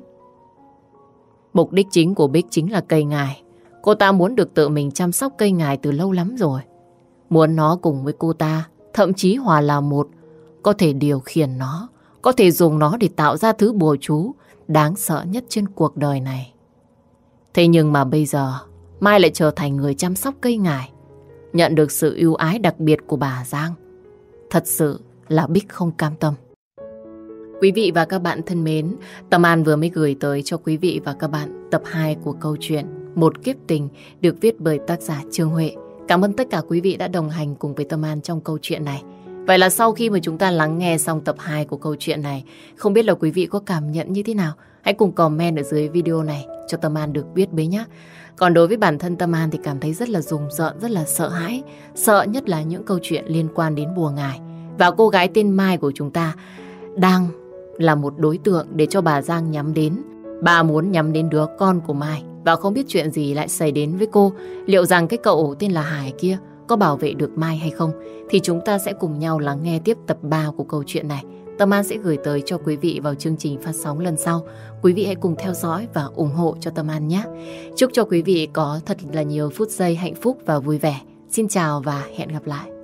Mục đích chính của Bích chính là cây ngải. Cô ta muốn được tự mình chăm sóc cây ngải từ lâu lắm rồi. Muốn nó cùng với cô ta, thậm chí hòa là một, có thể điều khiển nó, có thể dùng nó để tạo ra thứ bùa chú đáng sợ nhất trên cuộc đời này. Thế nhưng mà bây giờ, Mai lại trở thành người chăm sóc cây ngải, nhận được sự ưu ái đặc biệt của bà Giang. Thật sự là Bích không cam tâm. Quý vị và các bạn thân mến, Tâm An vừa mới gửi tới cho quý vị và các bạn tập 2 của câu chuyện Một Kiếp Tình được viết bởi tác giả Trương Huệ. Cảm ơn tất cả quý vị đã đồng hành cùng với Tâm An trong câu chuyện này. Vậy là sau khi mà chúng ta lắng nghe xong tập 2 của câu chuyện này, không biết là quý vị có cảm nhận như thế nào? Hãy cùng comment ở dưới video này cho Tâm An được biết với nhé. Còn đối với bản thân Tâm An thì cảm thấy rất là rùng rợn, rất là sợ hãi. Sợ nhất là những câu chuyện liên quan đến bùa ngải. Và cô gái tên Mai của chúng ta đang là một đối tượng để cho bà Giang nhắm đến. Bà muốn nhắm đến đứa con của Mai và không biết chuyện gì lại xảy đến với cô. Liệu rằng cái cậu tên là Hải kia có bảo vệ được Mai hay không? Thì chúng ta sẽ cùng nhau lắng nghe tiếp tập 3 của câu chuyện này. Tâm An sẽ gửi tới cho quý vị vào chương trình phát sóng lần sau. Quý vị hãy cùng theo dõi và ủng hộ cho Tâm An nhé. Chúc cho quý vị có thật là nhiều phút giây hạnh phúc và vui vẻ. Xin chào và hẹn gặp lại.